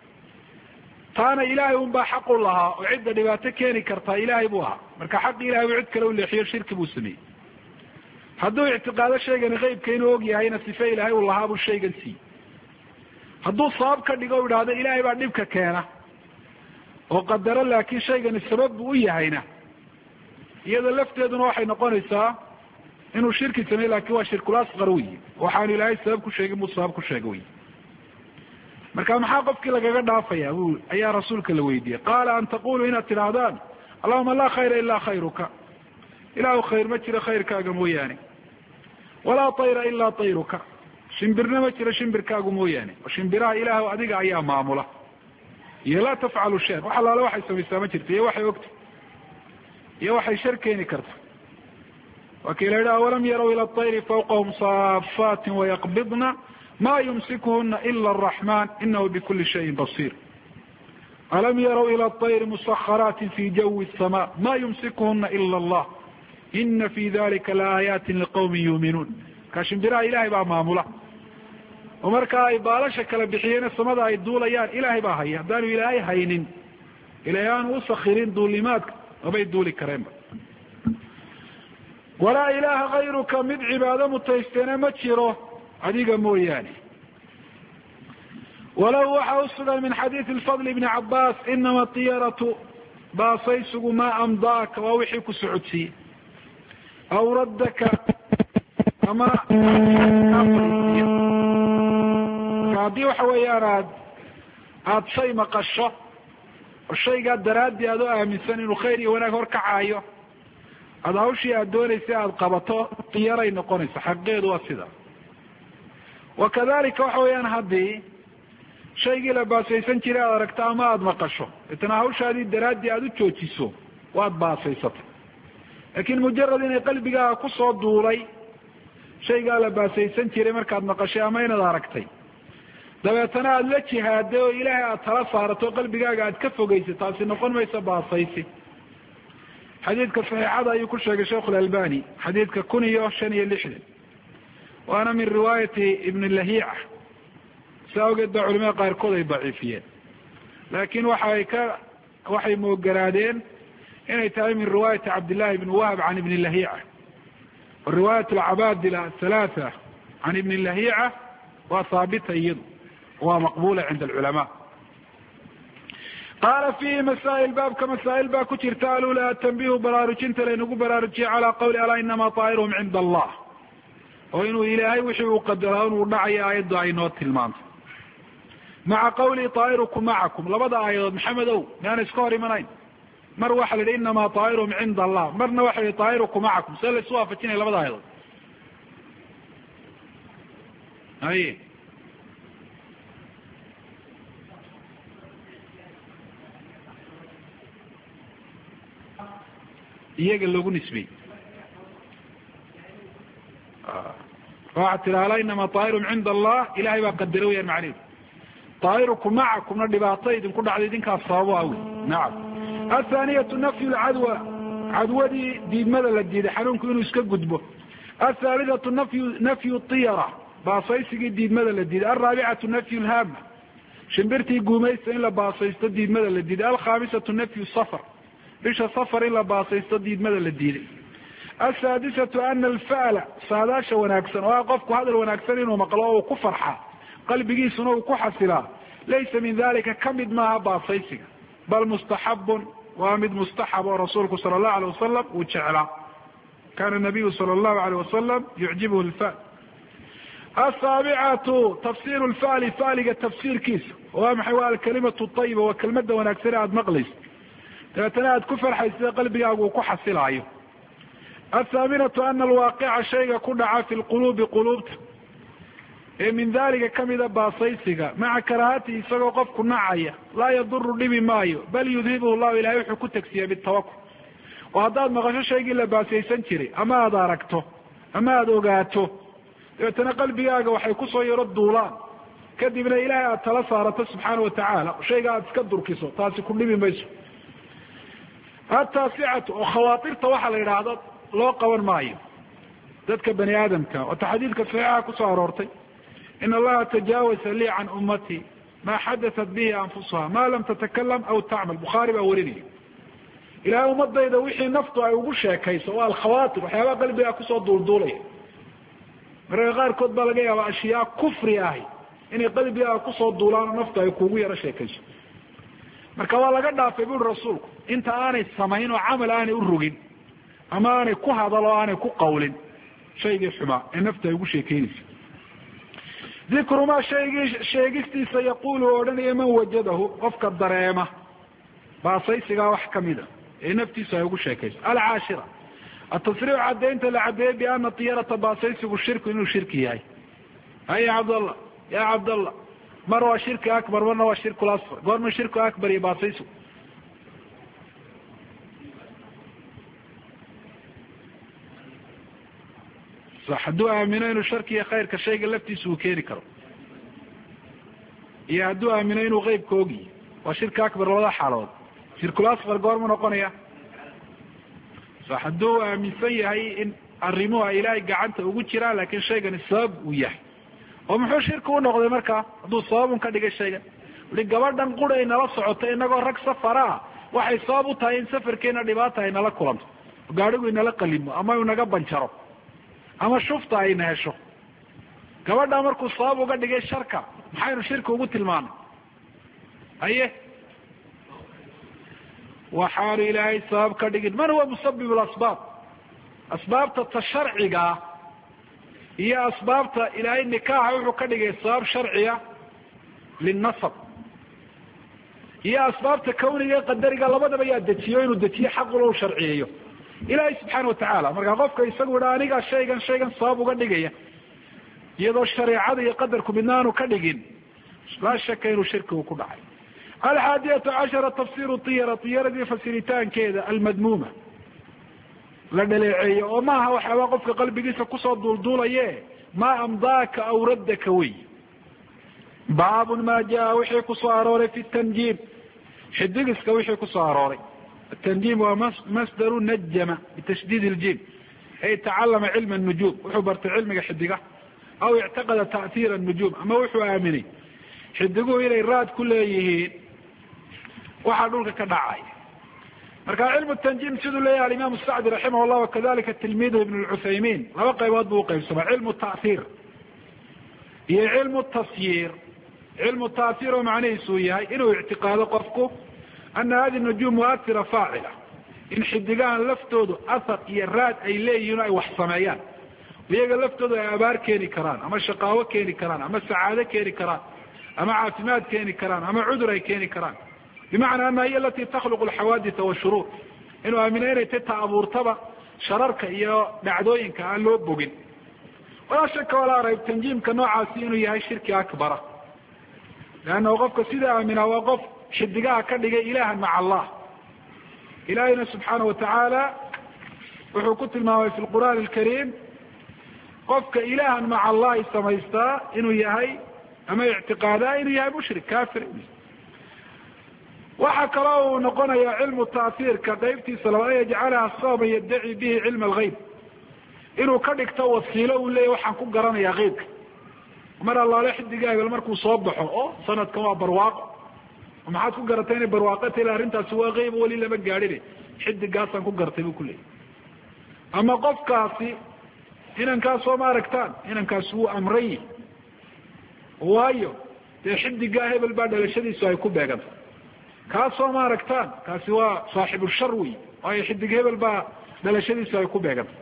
taana ilaahay un baa xaq u lahaa oo cidda dhibaato keeni kartaa ilaahay buu ahaa marka xaqi ilahay buu cid kale u leexiyo shirki buu sameeyey hadduu ictiqaado shaygani qeybka inuu og yahayna sife ilaahay uu lahaa buu shaygan siiyey hadduu sabab ka dhigo u idhaahdo ilaahay baa dhibka keena oo qadaro laakiin shaygani sabab buu u yahayna iyada lafteeduna waxay noqonaysaa inuu shirki sameey lakin waa shirkul asqar wey waxaanu ilaahay sabab ku sheegin buu sabab ku sheega wey marka maxaa qofkii lagaga dhaafaya ayaa rasuulka la weydiiyey qaala an taqulu inaad tidhaahdaan allahuma laa khayra ilaa khayruka ilaahu khayr ma jiro khayrkaaga mooyaane walaa tayra ilaa tayruka shimbirna ma jiro shimbirkaagu mooyaane oo shimbiraha ilaah adiga ayaa maamula iyo laa tafcalu shar wax allaale waxay samaysaa ma jirto iyo waxay ogta iyo waxay shar keeni karta waa kii la yidhaha walam yaraw ila atayri fawqahum saafaatin wayaqbidna ma yumsikuhuna ila araxman inahu bikuli shayin basir alam yaraw ila atayri musakharaatin fi jawi sama ma yumsikuhuna ila allah ina fi dalika laaayaati liqawmin yuuminuun markaa shimbiraha ilahay baa maamula oo markaa ay baalasha kala bixiyeene samada ay duulayaan ilahay baa haya haddaanu ilaahay haynin ilahay aanu usakirin duulimaadka mabay duuli kareenba walaa ilaaha kayruka mid cibaado mutaysteena ma jiro adiga mooyaane walow waxa usugan min xadiidi lfadl ibni cabaas inama tiyaratu baasaysigu maa amdaaka waa wixii ku socodsiiyey aw raddaka ama haddii waxa weeyaan aada shay maqasho oo shaygaa daraaddii aad u aaminsan inuu khayr iyo wanaag horkacaayo aada hawshii aad doonaysa aada qabato diyaray noqonaysa xaqeedu waa sida wakadalika waxa weeyaan haddii shaygii la baasaysan jiray aad aragto ama aada maqasho itna hawshaadii daraaddii aada u joojiso waad baasaysatay laakiin mujarad inay qalbigaaga kusoo duulay shaygaa la baasaysan jiray markaad maqashay ama inaad aragtay dabeetana aada la jihaaday oo ilaahay aada tala saarato qalbigaaga aada ka fogeysay taasi noqon mayso baasaysi xadiidka saxiixada ayuu ku sheegay sheikh alalbani xadiidka 1055 waana min riwaayati ibn lahiica si awgeed ba culimada qaarkood ay daciifiyeen laakiin waxay moogaraadeen inay tahay min riwaayati cabdillahi ibn wahb can ibn lahiica riwaayat alcabaadila athalaatha can ibn lahiica waa haabita iyadu waa maqbula cinda alculamaa qaala fiihi masaa'il baabka masaa'il baa ku jirta alula atanbihu baraarujinta laynagu baraarujiye calaa qawli alaa inamaa taa'iruhum cinda allah oo inuu ilaahay wixii uu qadaro inuu dhacayo aayaddu ay noo tilmaanto maca qawli taa'irukum macakum labada aayadood maxamedow miyaana iska hor imanayn mar waxa la yidhi inamaa taa'iruhum cinda allah marna waxa la yidhi taa'irukum macakum see la isu waafajinaya labada aayadood haye iyaga loogu nisbey waxaad tidahda inamaa taa'iruhum cinda allah ilahay baa qadara weyaan macnehedu taa'irukum macakumna dhibaato idinku dhacda idinkaas sababo awi nacam athaaniyatu nafyu lcadwa cadwadii diidmada la diiday xanuunku inuu iska gudbo athaalithatu nafyu tiyara baasaysigii diidmada la diiday alraabicatu nafyu lhaama shimbirtii guumaysta in la baasaysto diidmada la diiday alkhaamisatu nafyu safar bisha safar in la baasaysto diidmada la diiday asaadisatu ana alfa'la saadaasha wanaagsan oo qofku hadal wanaagsan inuu maqlo oo uu ku farxa qalbigiisuna uu ku xasilaa laysa min dalika kamid maaha baasaysiga bal mustaxabun waa mid mustaxab oo rasuulku sala allahu alayh wasalam uu jeclaa kana nabiyu sala allahu alayh wasalam yucjibuhu lfa'l asaabicatu tafsiru lfa'li fa'liga tafsiirkiisa waa maxay waa alkalimatu ayiba waa kelmada wanaagsan aada maqlayso dabeetana aada ku farxaysa qalbigaagu uu ku xasilaayo athaaminatu ana alwaaqica shayga ku dhaca fi lquluubi quluubta ee min dalika kamida baasaysiga maca karaahatihi isagoo qofku nacaya laa yaduru dhibi maayo bal yudhibuhu llahu ilahay wuxuu ku tegsiya bitawakul oo haddaad maqasho shaygii la baasaysan jiray ama aada aragto ama aada ogaato dabeetana qalbigaaga waxay kusoo yaro duulaan kadibna ilahay aada tala saarato subxaana watacaala shayga aada iska durkiso taasi ku dhibi mayso ataasicatu oo khawaatirta waxaa la yidhaahdo loo qaban maayo dadka bani aadamka wata xadiidka saxiixa kusoo aroortay in allaha tajaawasa lii can ummatii maa xadatat bihi anfusuha ma lam tatakalam aw tacmal bukhaari baa warinaya ilahay ummadayda wixii naftu ay ugu sheekayso waa alkhawaatir waxyaabaha qalbigaa kusoo duulduulaya mararka qaarkood baa laga yaabaa ashyaa kufri ahi inay qalbigaaga kusoo duulaan oo naftu ay kugu yaro sheekayso marka waa laga dhaafay buri rasuulku inta aanay samayn oo camal aanay u rogin ama aanay ku hadal oo aanay ku qawlin shaygii xumaa ee nafta ay ugu sheekeynaysa dikru maa shaygii sheegistiisa yaquulu oo odhanaya man wajadahu qofka dareema baasaysigaa wax kamida ee naftiisu ay ugu sheekayso alcaashira atasriicu caddaynta la caddeeyey biana tiyarata baasaysigu shirku inuu shirki yahay haya cabdallah ya cabdallah mar waa shirki akbar marna waa shirku lasfar goorma shirku akbar iyo baasaysigu hadduu aamino inuu sharki iyo khayrka shayga laftiisa uu keeni karo iyo hadduu aamino inuu qeybka ogiyo waa shirki akbar labada xaalood shirkul asfar goormu noqonaya hadduu aaminsan yahay in arrimuhu ay ilaahay gacanta ugu jiraan laakin shaygani sabab uu yahay oo muxuu shirki u noqday markaa hadduu sababun ka dhigay shaygan ui gabadhan qura ay nala socoto inagoo rag safara ah waxay sabab u tahay in safarkeena dhibaata ay nala kulanto gaadhigu inala qalimo ama inaga banjaro ama shufta ayna hesho gabadha markuu sabab uga dhigay sharka maxaynu shirki ugu tilmaanay haye waxaanu ilaahay sabab ka dhigin man huwa musabib lasbaab asbaabta ta sharcigaa iyo asbaabta ilaahay nikaaxa wuxuu ka dhigay sabab sharciya lilnasab iyo asbaabta kawniga ee qadariga labadaba yaa dejiyo inuu dejiye xaqul sharciyeeyo ilaahay subxaana watacaala. markaa qofka isagu idha anigaa shaygan sabab uga dhigaya iyadoo shareecada iyo qadarku midna aanu ka dhigin, laa shaka inuu shirkigu ku dhacay. 11 tafsiru iyaradii fasiritaankeeda almadmuuma la dhaleeceeyo oo maaha waxaaba qofka qalbigiisa kusoo duulduulaye maa amdaaka aw raddaka wey. baabun ma jaa wixii kusoo arooray fi tanjiim, xidigiska wixii kusoo arooray. atanjiim waa masdaru najama bitashdiid iljim, ay tacalama cilma nujuum, wuxuu bartay cilmiga xidiga, aw ictaqada ta'hiira nujuum, ama wuxuu aaminay xidiguhu inay raad ku leeyihiin waxaa dhulka ka dhacay. marka cilmu tanjiim siduu leeyahay alimaam sacdi raximah llah wakadalika tilmiiduhu ibn lcuthaymin, laba qaybood buu uqaybsamaa, cilmu ta'hiir iyo cilmu tasyiir. cilmu ta'hiir oo macnihiisuu yahay inuu ictiqaado qofku ana hadi nujuum muathira faacila, in xidigahan laftoodu athar iyo raad ay leeyihiin o ay wax sameeyaan, iyaga laftoodu ay abaar keeni karaan, ama shaqaawo keeni karaan, ama sacaado keeni karaan, ama caafimaad keeni karaan, ama cudur ay keeni karaan. bimacnaa ana hiya alati takhluqu alxawaaditha washuruur, inuu aamina inay ta abuurtaba shararka iyo dhacdooyinka aan loo bogin. walaa shaka walaa rayb tanjiimka noocaasi inuu yahay shirki akbara, leannahu qofka sida aaminaa waa qof xidigaha ka dhigay ilahan maca allah. ilaahayna subxaana watacaala wuxuu ku tilmaamay fi lqur'aan alkariim qofka ilahan maca allahi samaystaa inuu yahay ama ictiqaadaa inuu yahay mushrik kafir. waxaa kaloo uu noqonaya cilmu ta'hiirka qaybtiisa labaad, an yajcalaha sababan yaddaci bihi cilma algeyb, inuu ka dhigto wasiilo uu leeyahy waxaan ku garanayaa keybka. mar allaale xidiga hebel markuu soo baxo oo sanadkan waa barwaaqo, maxaad ku garatay inay barwaaqo tahay? arrintaasi waa keyb, weli lama gaadhine xidigaasaan ku gartay buu ku leeyahy. ama qofkaasi inankaasoo ma aragtaan, inankaasi wuu amray, waayo dee xidigaa hebel baa dhalashadiisu ay ku beegantay. kaasoo ma aragtaan, kaasi waa saaxibu shar wey, waayo xidig hebel baa dhalashadiisu ay ku beegantay.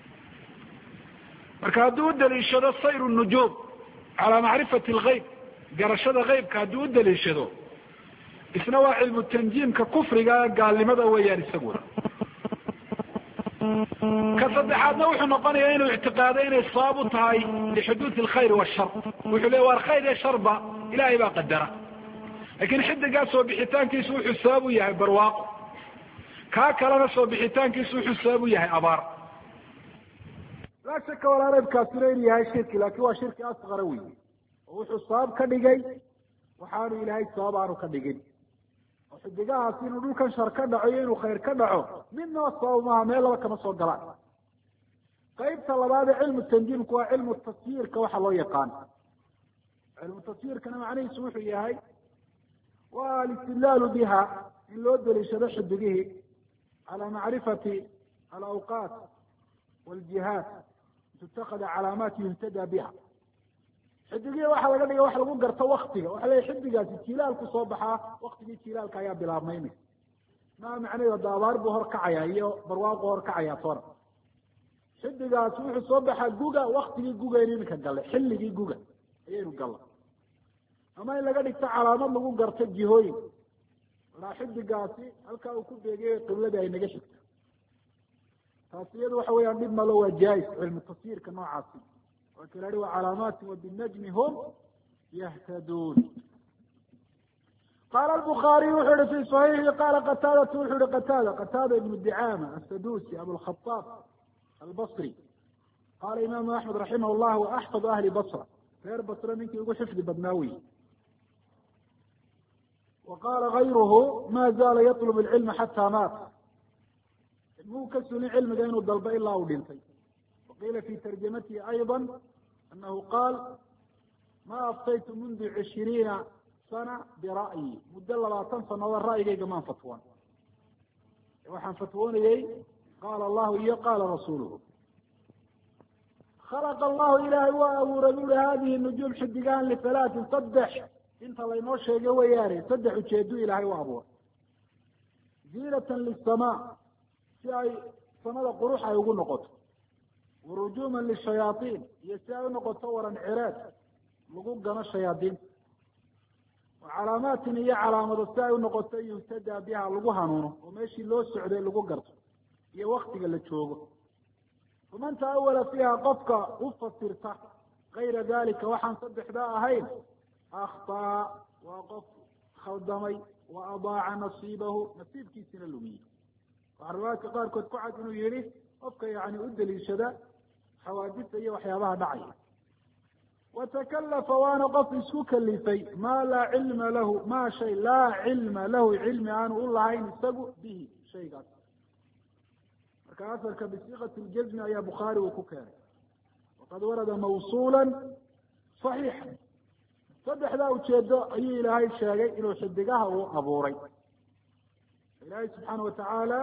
marka hadduu udaliishado sayru nujuum calaa macrifati algeyb, garashada keybka hadduu udaliishado, isna waa cilmu tanjiimka kufriga gaalnimada weeyaan isaguna. ka saddexaadna wuxuu noqonaya inuu ictiqaado inay sabab u tahay lixuduudi alkhayr washar. wuxuu leey waar khayr iyo sharba ilaahay baa qadara, lakin xidigaa soo bixitaankiisu wuxuu sabab u yahay barwaaqo, kaa kalena soo bixitaankiisu wuxuu sabab u yahay abaar. laa shaka walaa reebkaasina inuu yahay shirki, laakin waa shirki asqara wey, oo wuxuu sabab ka dhigay waxaanu ilaahay sabab aanu ka dhigin. oo xidigahaasi inuu dhulkan shar ka dhaco iyo inuu khayr ka dhaco midnaba sabab maaha, meel laba kama soo galaan. qaybta labaad ee cilmu tanjiimku waa cilmu tasyiirka waxa loo yaqaan. cilmu tasyiirkana macnihiisu wuxuu yahay waa alistidlaalu biha, in loo daliishado xidigihii calaa macrifati alawqaat waljihaad, tutakada calaamaat yuhtada biha. xidigihii waxaa laga dhiga wax lagu garto waktiga, waxa leeyahy xidigaasi jilaalku soo baxaa, waktigii jilaalka ayaa bilaabmayna. maa macnaheedu ada abaar buu horkacaya iyo barwaaqu horkacaya toona. xidigaasi wuxuu soo baxaa guga, waktigii gugaynu iminka gallay, xilligii guga ayaynu galla. ama in laga dhigto calaamad lagu garto jihooyin, walaa xidigaasi halkaa uu ku beegay qibladii ay naga xigto. taasi iyadu waxa weeyaan dhib malo, waa jaa-is cilmu tasyiirka noocaasi. waa kalahi wa calaamaati wabinajmi hum yahtaduun. qaala الbukhaariy wuxuu ihi fi صaxiixi qaala qataadatu wuxuu ihi qataada ibnu dicaama asadusi abulkhaaab albasri qaala imaamu axmed raximah llah wa axfadu ahli basra, reer basre ninkii ugu xifdi badnaa wey. wa qaala gayruhu ma zaala yatlub اlcilma xataa maat, muu ka sulin cilmiga inuu dalbo ilaa uu dhintay. waqiila fi tarjamatihi ayضa anahu qaal ma aftaytu mundu 20 sana bira'yi, muddo 20 sanadood ra'yigayga maan fatwoon, waxaan fatwoonayey qaala allahu iyo qaala rasuuluhu. khalaqa allahu ilaahay waa abuuray buuri hadihi nujuum xidigaan lihalaatin, 3 inta laynoo sheegay weeyaane 3 ujeedu ilaahay u abuuray. ziinatan lisamaa, si ay samada qurux ay ugu noqoto, warujuuman lishayaaطiin, iyo si ay unoqoto waran cireed lagu gano shayaadiinta, وعلامات هي علامة السائل نقطة يهتدى بها لغو هنونه وماشي لو سعودي لغو قرط هي وقت اللي تشوفه ومن تأول فيها قفك وفصرته غير ذلك وحن صدح ذا هين أخطأ وقف خضمي وأضاع نصيب كيسين اللومية وعروات قال كنت قعد إنه يريد قفك يعني أدى للشداء حوادث أي وحيابها دعي وتكلف وانا قف اسكوك اللي في ما لا علم له ما شيء لا علم له علم أن أقول عين استقو به شيء قال فكأثرك بصيغة الجزم يا بخاري وكوكاري وقد ورد موصولا صحيحا صدح ذا وتشهدو أي إلهي الشاقي إنه شدقها وأبوري إلهي سبحانه وتعالى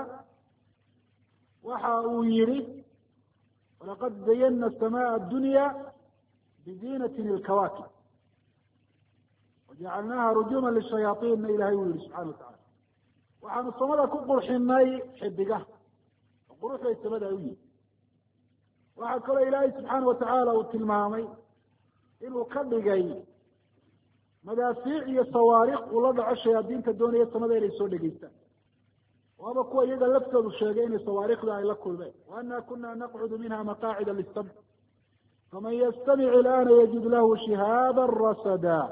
وحاويري ولقد زينا السماء الدنيا بزينة الكواكب وجعلناها رجوما للشياطين إلهي سبحانه وتعالى وعن الصمد كبر حماي حدقه وقروح يستمد أوي وحكى إلهي سبحانه وتعالى والتلمامي إنه قدقي مدافيع الصواريخ ولضع الشياطين الدنيا السمد إلى سور دقيستان وهذا كوا يدا لفتوا الشياطين الصواريخ لا إلى كل بيت وأننا كنا نقعد منها مقاعد للسمع فمن يستمع الآن يجد له شهابا رصدا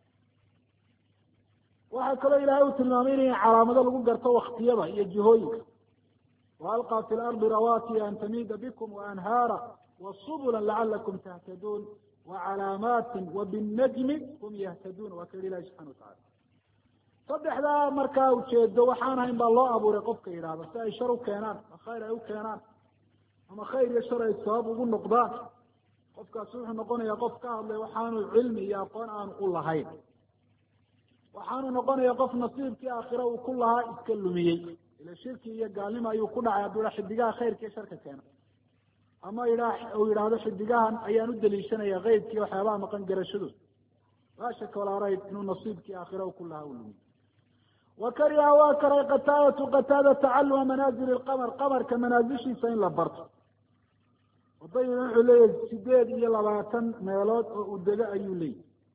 وحكى إلهي وتلمامين علامة لغو قرطة واختيبة يجهويك وألقى في الأرض رواسي أن تميد بكم وأنهارا وسبلا لعلكم تهتدون وعلامات وبالنجم هم يهتدون وكذا الله سبحانه وتعالى صدح ذا مركا وشيدو وحانا إن الله أبو رقبك إلى بس أي شر كينان خير أو كينان أما خير يشر الصواب وقل نقضان قفك سوح نقول يا قفك الله وحان العلم يا قان أن قل هين وحان نقول يا قف نصيب في آخرة وكلها يتكلمي إلى الشرك قال لما يكون عبد الله حدقاء خير كي شركة كان أما إلى هذا حدقاء أيان الدليشان يا غيب كي وحيابا مقن قرشدو لا شك ولا ريب إنه نصيب كي آخرة وكلها ولمي وكره واكر قتادة تعلم منازل القمر قمر كمنازل سين لبرت وضيع عليه سديد يلا باتن ميلاد ودقاء أيولي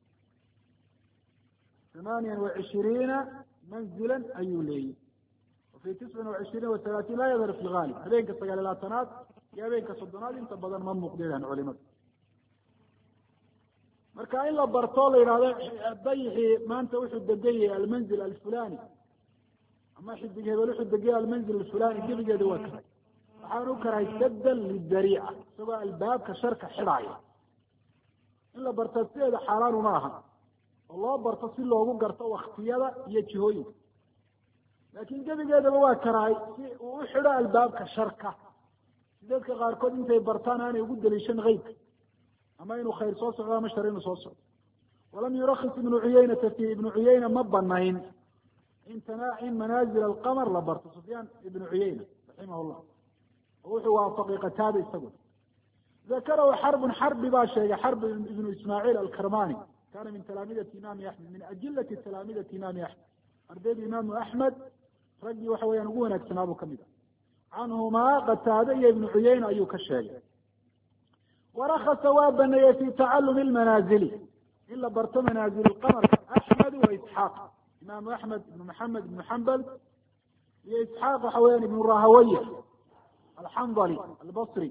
28 منزلا أيولي وفي 29 و30 لا يظهر في الغالب هذين كالصقالاتنات يا بين كصدنات انت بدل ما مقدرين علماء marka in la barto la yiraahdo dayixi maanta wuxuu degay almanzil alfulani ama xidig hebel wuxuu degay almanzil alfulani dibigeedu waa kay waxaan u karay sadal lidariica sabab albaabka sharka xidhaya in la barto sida xaraan uma aha oo loo barto si loogu garto waqtiyada iyo jihooyinka laakiin dibigeedu waa karay si uu u xidho albaabka sharka dadka qaarkood intay bartaan aanay ugu daliishan qeybka أما إنه خير صوص ولا مشترين صوص ولم يرخص ابن عيينة في ابن عيينة مبنين إن منازل القمر لبرت سفيان ابن عيينة رحمه الله وهو وافق تابع السبب ذكره حرب باشا حرب ابن إسماعيل الكرماني كان من تلامذة إمام أحمد من أجلة تلامذة إمام أحمد أرداد إمام أحمد رجي وحوى ينقون اكتنابه كمدا عنهما قتادة ابن عيينة أيوك الشايع ورخص وابني في تعلم المنازل إلا برت منازل القمر أحمد وإسحاق إمام أحمد بن محمد بن حنبل وإسحاق حويان بن راهويه الحنظلي البصري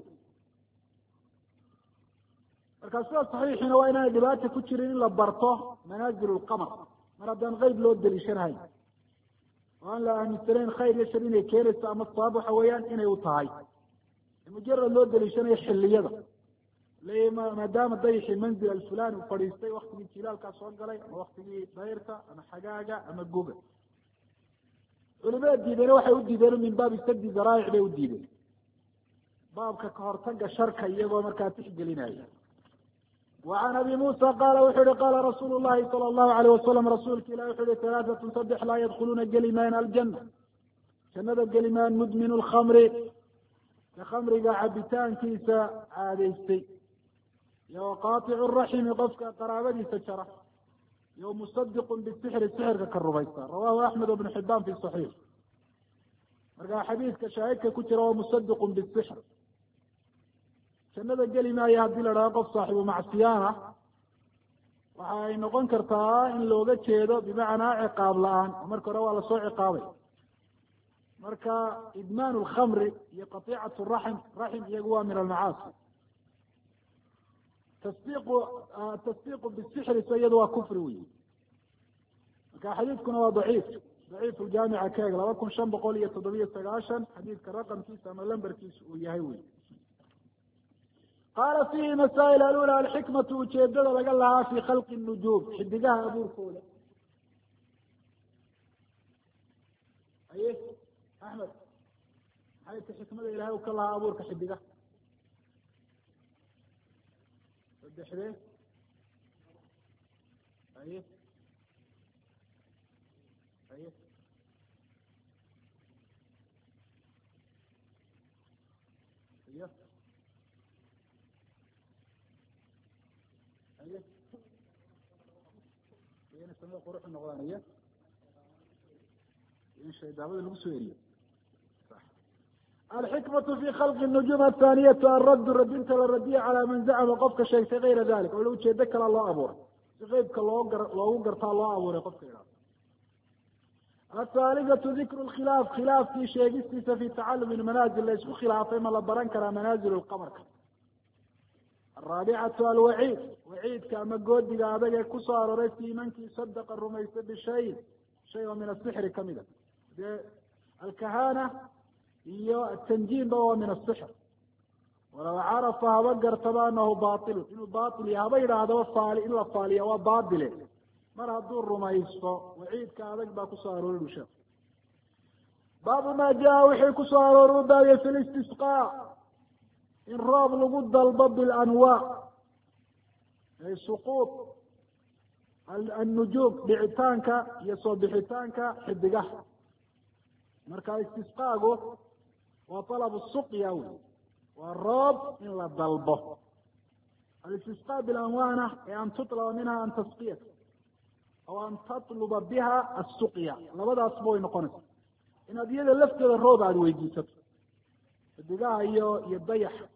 الكسر صحيح هنا وإنا دلوقتي كتيرين إلا برته منازل القمر مرضان غيب لو الدليشان هاي وأن لا أمثلين خير يشرين كيرس أما الصاب حويان إنا يوطاي مجرد لو الدليشان يحل يده ما دام ضيح المنزل الفلاني وفريستي وقت من تلال كاسوان قلي وقت من دايرتا أما حقاقة أما جوجل علماء الديدين وحي وديدين من باب السد ذرائع لي وديدين باب كهرتنق شركة يبقى مركاتش قلنا وعن أبي موسى قال وحد قال رسول الله صلى الله عليه وسلم رسولك لا يحد 3 صدح لا يدخلون الجلمان الجنة جنة الجلمان مدمن الخمر كخمر عبتان كيسا عاديستي يا قاطع الرحم قفك قرابتي سجرة يا مصدق بالسحر السحر كالربيطة رواه أحمد بن حبان في الصحيح مرقى حديث كشاهدك كتر ومصدق بالسحر شنذا قال ما يهدي لراقف صاحب مع السيانة waxay noqon kartaa in looga jeedo bimacnaa ciqaab la-aan oo marka hore waa lasoo ciqaabay. marka idmaan lkhamri iyo qatiicat raxim iyagu waa min almacaasi. tasdiiqu bisixri so iyadu waa kufri wey. marka xadiidkuna waa daciif ljaamica ka eg 2577 xadiidka raqamkiisa ama lamberkiisa uu yahay wey. qaala fiihi masaa'il alula alxikmatu ujeedada laga lahaa fi khalqi nujuum xidigaha abuurkooda. aye axmed maxay ta xikmada ilahay u ka lahaa abuurka xidigaha? saddexdee aye aye iyo aye iyana samada quruxu noqdaan iyo in shaydaamada lagu soo eriyo. alxikmatu fi khalqi nujuum athaaniyatu alraddu radinta la radiya calaa man zacama qofka sheegtay kayra dalik oo la ujeedo kalaa loo abuuray si qeybka loogu gartaa loo abuuray qofka idhaado. athaalithatu dikru lkhilaaf khilaafkii sheegistiisa fi tacalumi lmanaazil la isku khilaafay ma la baran karaa manaazilu lqamarka. araabicatu alwaciid waciidka ama goodiga adag ee kusoo arooray fii mankii sadaqa rumaysta bishayin shay oo min asixri kamida dee alkahana iyo atanjiimba waa min asixr. walaw carafa haba gartaba anahu bailu inuu bail yahay haba yidhaahdaba in la faaliya waa baile mar hadduu rumaysto waciidka adag baa kusoo aroori u sheek. baabu ma jaa wixii kusoo aroori u baabiyey fi listisqa in roob lagu dalbo bilanwaa ay suquud annujuum dhicitaanka iyo soo bixitaanka xidigaha. marka istisqaagu waa alabu suqya wey waa roob in la dalbo. alistisqa bilanwaana ee an tutlaba minha an tasqiyat aw an tatluba biha asuqya labadaasba way noqonaysa inaad iyada lafteeda roob aada weydiisato xidigaha iyo dayaxa.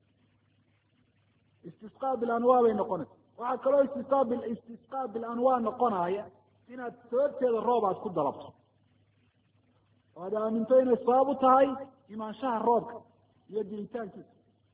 istisqa bilanwaa bay noqonaysa. waxaa kaloo istisqa bilanwaa noqonaya inaad sababteeda roob aad ku dalabto oo aad aaminto inay sabab u tahay imaanshaha roobka iyo dilitaankiisa.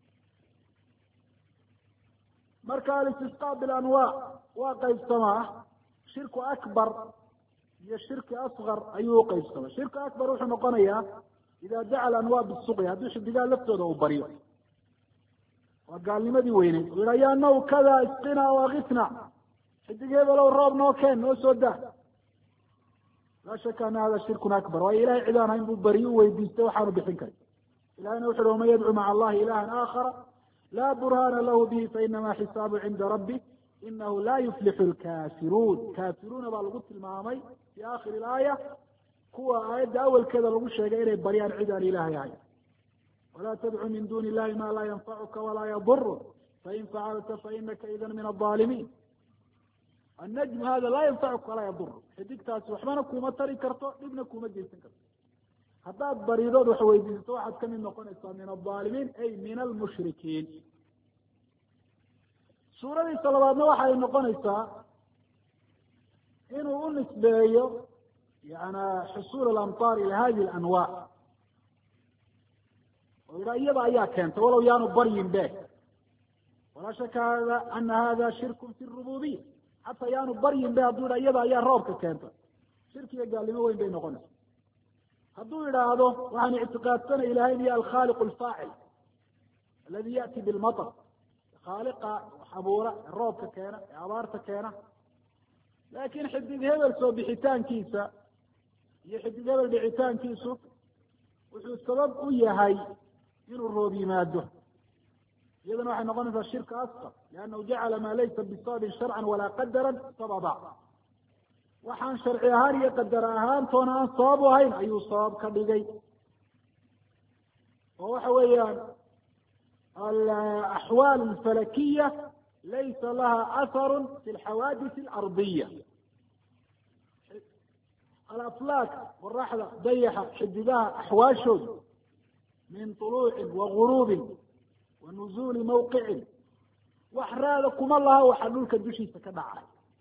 marka alistisqa bilanwaa waa qaybsamaa shirku akbar iyo shirki asgar ayuu uqaybsamaa. shirku akbar wuxuu noqonayaa ida daca alanwaa bisuqya haddii xidigaha laftooda uu baryo waa gaalnimadii weyneyd u yiha ya naw kada isqina o akitna xidig hebelow roob noo keen noo soo daa. laa shaka ana hada shirkun akbar waayo ilahay cid aan hayn buu baryo u weydiistay waxaanu bixin karin. ilahayna wuxu uhi waman yadcu maca allahi ilahan aakhara laa burhana lahu bihi fainama xisaabu cinda rabbi inahu la yuflixu lkafiruun. kafiruuna baa lagu tilmaamay fi akhiri aaya kuwa aayadda awalkeeda lagu sheegay inay baryaan cid aan ilahay ahayn. walaa tadcu min duni illahi ma laa yanfacuka walaa yaduruk fain facalta fainaka idan min aaalimiin. annajm hada laa yanfacuka walaa yaduruk xidigtaasi waxbana kuma tari karto dhibna kuma geysan karto. haddaad baridood wax weydiisato waxaad kamid noqonaysaa min aaalimiin ay min almushrikiin. suuradiisa labaadna waxay noqonaysaa inuu u nisbeeyo xusul alamطaar ila hadi alanwaa oo yidhaa iyada ayaa keentay walow yaanu baryin be. walaa shaka ana hada shirku fi rububiya xataa yaanu baryin be hadduu yidha iyada ayaa roobka keentay shirkiga gaalnimo weyn bay noqonaysa. hadduu yidhaahdo waxaan ictiqaadsanay ilahay iyo alkhaaliq alfaacil aladi yati bilmaطr khaaliqa abuura roobka keena ee abaarta keena laakin xidig hebel soo bixitaankiisa iyo xidig hebel dhicitaankiisu wuxuu sabab u yahay inuu roob yimaado iyadana waxay noqonaysaa shirka asqar liannahu jacala maa laysa bisababin sharcan walaa qadaran sababa waxaan sharci ahaan iyo qadar ahaantoona aan sabab u ahayn ayuu sabab ka dhigay. oo waxa weeyaan alaxwaal alfalakiya laysa laha aharu fi alxawaadis alardiya. alaflaak qoraxda dayaxa xidigaha axwaashooda min طuluucin waguruubin wa nuzuuli mawqicin wax raada kuma laha waxa dhulka dushiisa ka dhacay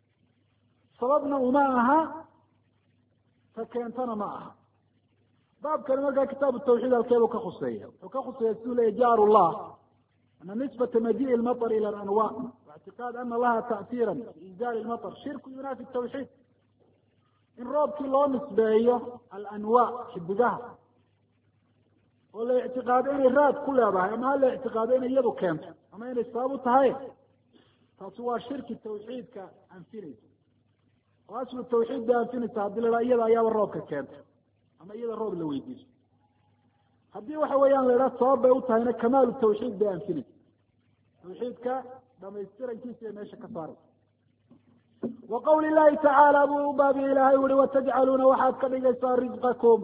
sababna uma aha ta keentana ma aha. baabkani markaa kitaabu tawxiid halkeebuu ka khuseeya? wuxuu ka khuseeya siduu leeya jaar llah ana nisbata majii'i ilmaطr ila alanwa waictiqaad ana laha ta'siira fi inzaali ilmaطr shirku yunaafi tawxiid. in roobkii loo nisbeeyo alanwa xidigaha oo la ictiqaado inay raad ku leedahay ama ha la ictiqaado inay iyadu keento ama inay sabab u tahay, taasi waa shirki tawxiidka anfinaysa oo aslu tawxiid bay anfinaysa haddii la iyada ayaaba roobka keenta ama iyada roob la weydiiso. haddii waxa weeyaan la idhaha sabab bay u tahayna kamaalu tawxiid bay anfinaysa, tawxiidka dhamaystirankiisa ee meesha ka saaraysa. wa qawli llahi tacaala buu u baabiye ilaahay uhi watajcaluuna waxaad ka dhigaysaa risqakum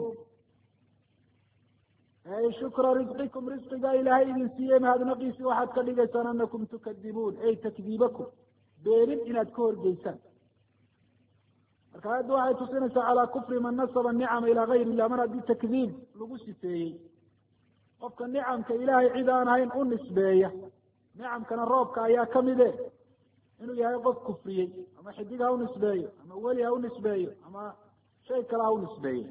ay shukra risqikum, risqigaa ilaahay idin siiyey mahadnaqiisi waxaad ka dhigaysaan anakum tukadibuun ay takdiibakum, beenin inaad ka horgeysaan. marka aayadda waxay tusinaysaa calaa kufri man nasaba nicama ilaa gayr illah. mar haddii takdiib lagu sifeeyey qofka nicamka ilaahay cid aan ahayn u nisbeeya, nicamkana roobka ayaa kamide, inuu yahay qof kufriyey, ama xidig ha u nisbeeyo ama weli ha u nisbeeyo ama shay kale ha u nisbeeyo.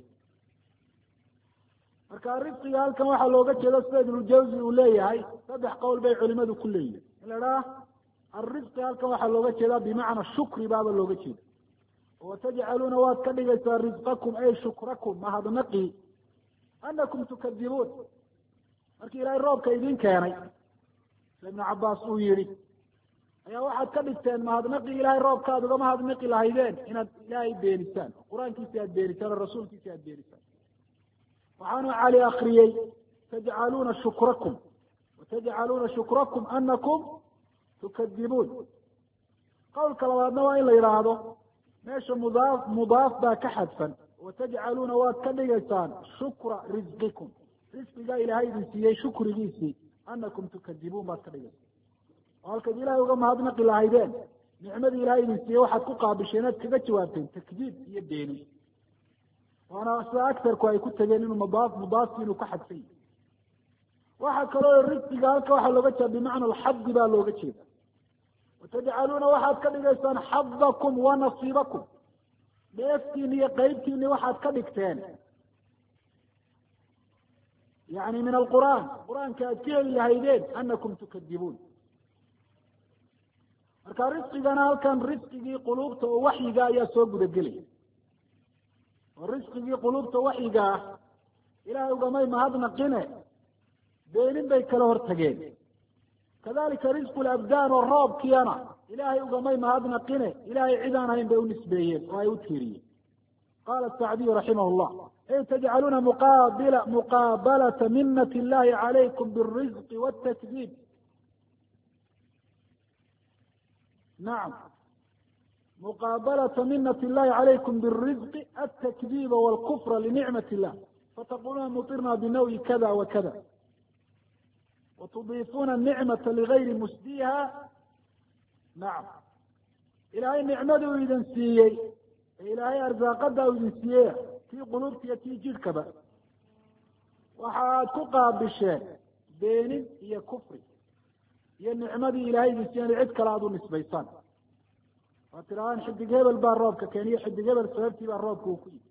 marka risqiga halkan waxaa looga jeeda sida ibnujawzi uu leeyahay, 3 qowl bay culimadu ku leeyihin. in la idhaha alrisqi halkan waxaa looga jeedaa bimacna shukri baaba looga jeeda. watajcaluuna waad ka dhigaysaa risqakum ay shukrakum, mahadnaqi anakum tukadibuun. markii ilaahay roobka idin keenay sida ibnu cabaas uu yihi ayaa waxaad ka dhigteen mahadnaqi ilaahay roobka aad uga mahadnaqi lahaydeen inaad ilaahay beenisaan, qur-aankiisi aad beenisaan oo rasuulkiisi aad beenisaan. waxaanu cali akriyey tajcaluuna shukrakum watajcaluuna shukrakum anakum tukadibuun. qowlka labaadna waa in la yidhaahdo meesha mudaaf baa ka xadfan, watajcaluuna waad ka dhigaysaan shukra risqikum, risqigaa ilaahay idin siiyey shukrigiisii anakum tukadibuun baad ka dhigaysaan. oo halkaad ilaahay uga mahadnaqi lahaydeen nicmadii ilaahay idin siiyey waxaad ku qaabisheen inaad kaga jawaabteen takdiib iyo beeni. waana sida agarku ay ku tageen inuu mudaafki inuu ka xadfan yahay. waxaa kaloo risqiga halka waxaa looga jeeda bimacna alxadi baa looga jeeda. watajcaluuna waxaad ka dhigaysaan xadakum wa nasiibakum, dheeftiini iyo qeybtiini waxaad ka dhigteen yani min alqur'aan, qur-aanka aad ka heli lahaydeen anakum tukadibuun. marka risqigana halkan risqigii quluubta oo waxyiga ayaa soo gudagelaya. oo risqigii quluubta waxyiga ah ilaahay ugamay mahadnaqine beenin bay kala hortageen. kadalika risqu labdaan oo roobkiyana ilaahay ugamay mahadnaqine ilaahay cid aan ahayn bay u nisbeeyeen oo ay u tiiriyeen. qala sacdiyu raximah llah ay tajcaluuna muqaabalata minat illahi calaykum birisqi wاtakdiib. nacam, muqaabalata minat illahi calaykum birisqi altakdiiba walkufra linicmat illah fataquluuna mutirna binawi kada wa kada watudiifuuna nicmata ligayri musdiha. nacam, ilaahay nicmaduu idin siiyey ee ilaahay arsaaqada u idin siiyey tii quluubta iyo tii jidhkaba waxaad ku qaabisheen beenin iyo kufri iyo nicmadii ilaahay idin siiyeen cid kale aad u nisbaysaan. waad tidhahdaan xidig hebel baa roobka keeniyo xidig hebel sababtii baa roobka uu ku yimi.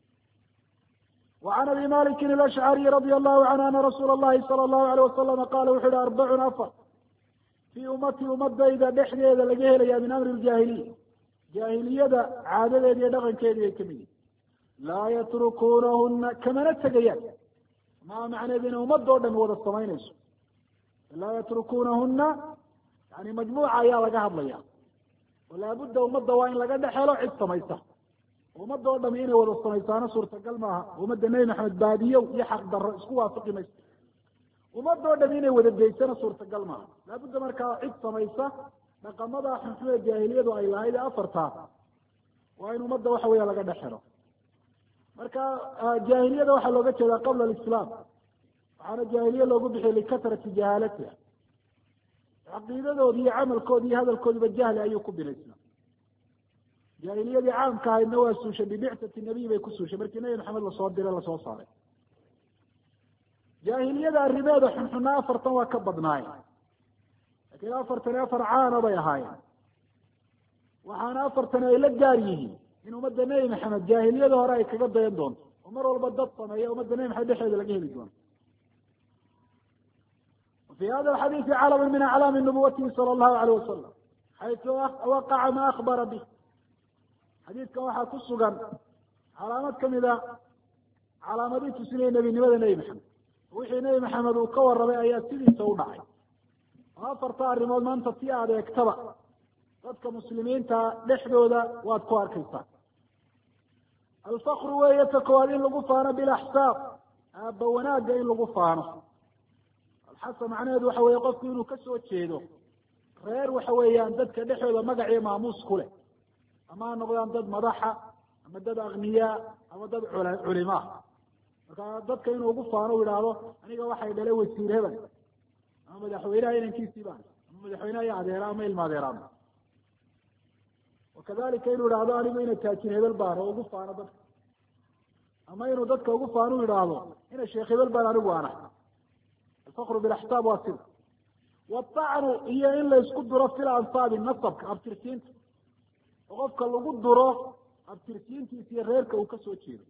وعn abi maliki alashcariي radi allahu canhu ana rasuula اllahi salى اllahu alayh wasalama qaala wuxu uhi 4 fii ummatii ummadayda dhexdeeda laga helaya min amri ljaahiliya, jaahiliyada caadadeedi iyo dhaqankeedi ay kamid yihin. laa yatrukunahuna kamana tegayaan, maa macneed inay ummadoo dhami wada samaynayso. laa yatrukunahuna yani majmuuca ayaa laga hadlaya, walaabudda ummadda waa in laga dhex helo cid samaysa. ummadda oo dhami inay wada samaysaano suurtagal maaha. ummadda nebi maxamed baadiyow iyo xaq darro isku waafaqi mayso. ummadda oo dhami inay wada daysana suurtagal maaha. laabudda markaa cid samaysa dhaqamada xunxun ee jaahiliyadu ay lahayd ee 4 waa in ummadda waxa weya laga dhex helo. marka jaahiliyada waxaa looga jeedaa qabla alislaam, waxaana jaahiliye loogu bixiyay likatrati jahaalatiha. caqiidadoodi iyo camalkoodi iyo hadalkoodiba jahli ayuu ku binaysna. jaahiliyadii caamka ahaydna waa suushay bibicati nabiy bay ku suushay markii nebi maxamed lasoo diray lasoo saaray. jaahiliyada arrimeeda xunxuna 4 waa ka badnaayeen, lakiin 4 caana bay ahaayeen. waxaana afartani ay la gaar yihiin in ummadda nebi maxamed jaahiliyada hore ay kaga dayan doonto oo mar walba dad sameeya ummadda nebi maxamed dhexeeda laga heli doono. وفي هذا الحديث علم من أعلام نبوته صلى الله عليه وسلم حيث وقع ما أخبر به. xadiidka waxaa ku sugan calaamad kamida calaamadii tusinaya nebinimada nebi maxamed. wixii nebi maxamed uu ka warramay ayaa sidiisa u dhacay. oo afarta arrimood maanta si aad eegtaba dadka muslimiinta dhexdooda waad ku arkaysaa. alfakru weeye ta koowaad in lagu faano bilaxsaab, aabba wanaagga in lagu faano. alxasa macnaheedu waxa weeye qofku inuu kasoo jeedo reer waxa weeyaan dadka dhexdooda magac iyo maamuus ku leh, ama ha noqdaan dad madaxa ama dad akniyaa ama dad culimaa. marka dadka inuu ugu faano u yidhaahdo aniga waxay dhalay wasiir hebel ama madaxweynaha inankiisii baan ama madaxweynaha iyo adeera ama ilma adeeraan. wakadalika inuu yidhaahdo anigu ina taajir hebel baan oo ugu faano dadka, ama inuu dadka ugu faano u yidhaahdo ina sheekh hebel baan anigu ana. alfakru bilaxsaab waa sida. waacnu iyo in la isku duro fil ansaabi nasabka abtirsiinta, oo qofka lagu duro abtirsiintiisa iyo reerka uu kasoo jeedo.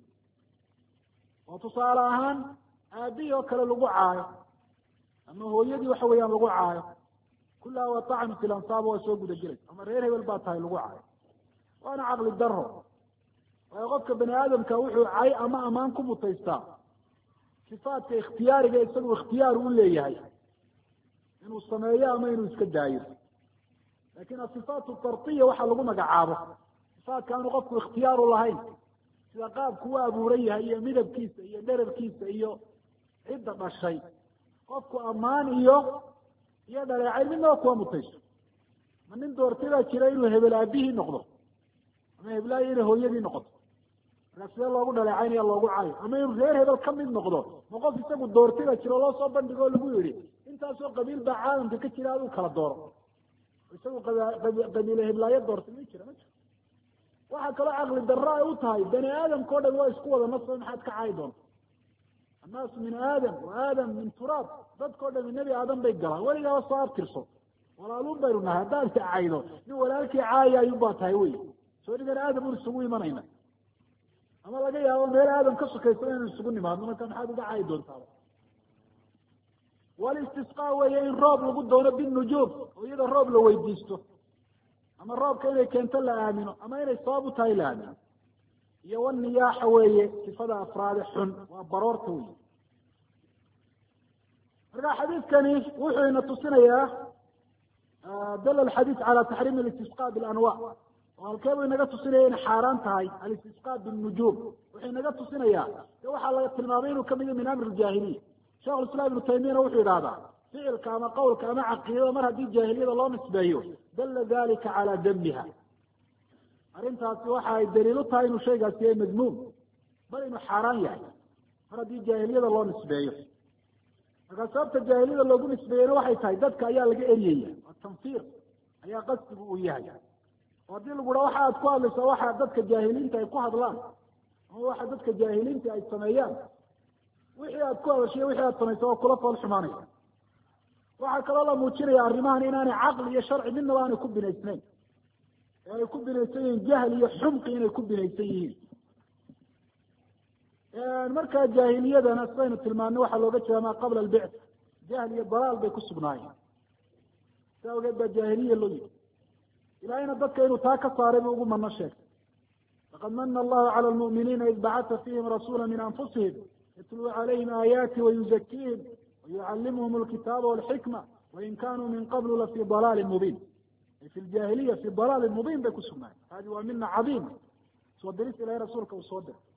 oo tusaale ahaan aabihii oo kale lagu caayo ama hooyadii waxa weeyaan lagu caayo, kullaha waa acnu fil ansaab waa soo guda gelay. ama reer hebel baa tahay lagu caayo, waana caqli daro. waayo qofka bani aadamka wuxuu cay ama amaan ku mutaystaa sifaadka ikhtiyaariga isagu ikhtiyaar u leeyahay inuu sameeyo ama inuu iska daayo. lakin asifaat tartiya waxaa lagu magacaabo sifaadka aanu qofku ikhtiyaaru lahayn, sida qaabku u abuuran yahay iyo midabkiisa iyo dherarkiisa iyo cidda dhashay, qofku ammaan iyo dhaleecayn midnaba kuwa mutayso. ma nin doortay baa jira inuu hebel aabihii noqdo ama heblaayo inay hooyadii noqoto, markaa sidee loogu dhaleecaynaya loogu caayo? ama inuu reer hebel kamid noqdo, ma qof isagu doortay baa jira oo loo soo bandhigo o lagu yihi intaasoo qabiil baa caalamka ka jira aduu kala dooro, isagu qabiile heblaayo doortay ma jira. waxaa kaloo caqli darro ay u tahay bani aadamka o dhan waa isku wada nasba, maxaad ka caayi doonta? annaasu min aadam wa aadam min turaab. dadkao dhami nebi aadam bay galaan, weligaaba soo abtirso, walaaluun baynu nahay. haddaad caydo nin walaalkii caaya ayuun baa tahay wey. soo dhigan aadam un isugu imanayna, ama laga yaabo meel aadam ka sokaysa inaynu isugu nimaadno, marka maxaad uga caayi doontaa? walistisqaa weeye in roob lagu doono binujuum, oo iyada roob la weydiisto, ama roobka inay keento la aamino ama inay sabab u tahay la aamino. iyo waniyaaxa weeye sifada afraade xun, waa baroorta wey. marka xadiidkani wuxuu ina tusinayaa dal alxadiid cala taxriim alistisqa bilanwa. oo halkeebuu inaga tusinaya inay xaaraan tahay alistisqa binujuum. wuxuu inaga tusinayaa de waxaa laga tilmaamay inuu kamid min amri ljaahiliya. sheekh islam ibnu taymiyana wuxuu idhahdaa ficilka ama qawlka ama caqiidada mar haddii jaahiliyada loo nisbeeyo dalla dalika calaa dambiha. arrintaasi waxa ay daliil u tahay inuu shaygaasi yahay madmuum, bal inuu xaaraan yahay mar haddii jaahiliyada loo nisbeeyo. markaa sababta jaahiliyada loogu nisbeeyena waxay tahay dadka ayaa laga eryaya, tanfiir ayaa qasdigu uu yahay. oo haddii lagu ha waxa aad ku hadlaysaa waxa dadka jaahiliinta ay ku hadlaan ama waxa dadka jaahiliinta ay sameeyaan, wixii aad ku hadashay wixii aad samaysa waa kula fool xumaanaya. waxaa kaloo la muujinaya arrimahan inaanay caqli iyo sharci midnaba aanay ku binaysnayn, ee ay ku binaysan yihiin jahl iyo xumqi inay ku binaysan yihiin. markaa jaahiliyadana sidaynu tilmaanay waxaa looga jeeda maa qabla albicth, jahl iyo dalaal bay ku sugnaayeen. si awgeed baa jaahiliya loo yidhi. ilaahayna dadka inuu taa ka saaray buu ugu mano sheegtay. laqad mana allahu cala lmu'miniina id bacata fiihim rasuula min anfusihim yatluu calayhim aayaati wayuzakiihim wayucallimuhum alkitaaba walxikma wain kanuu min qablu lafii dalaalin mubiin. ay fi ljaahiliya fi dalaalin mubiin bay ku sugnaayeen. hadi waa mina cadiima, soo diris ilahay rasuulka uu soo diray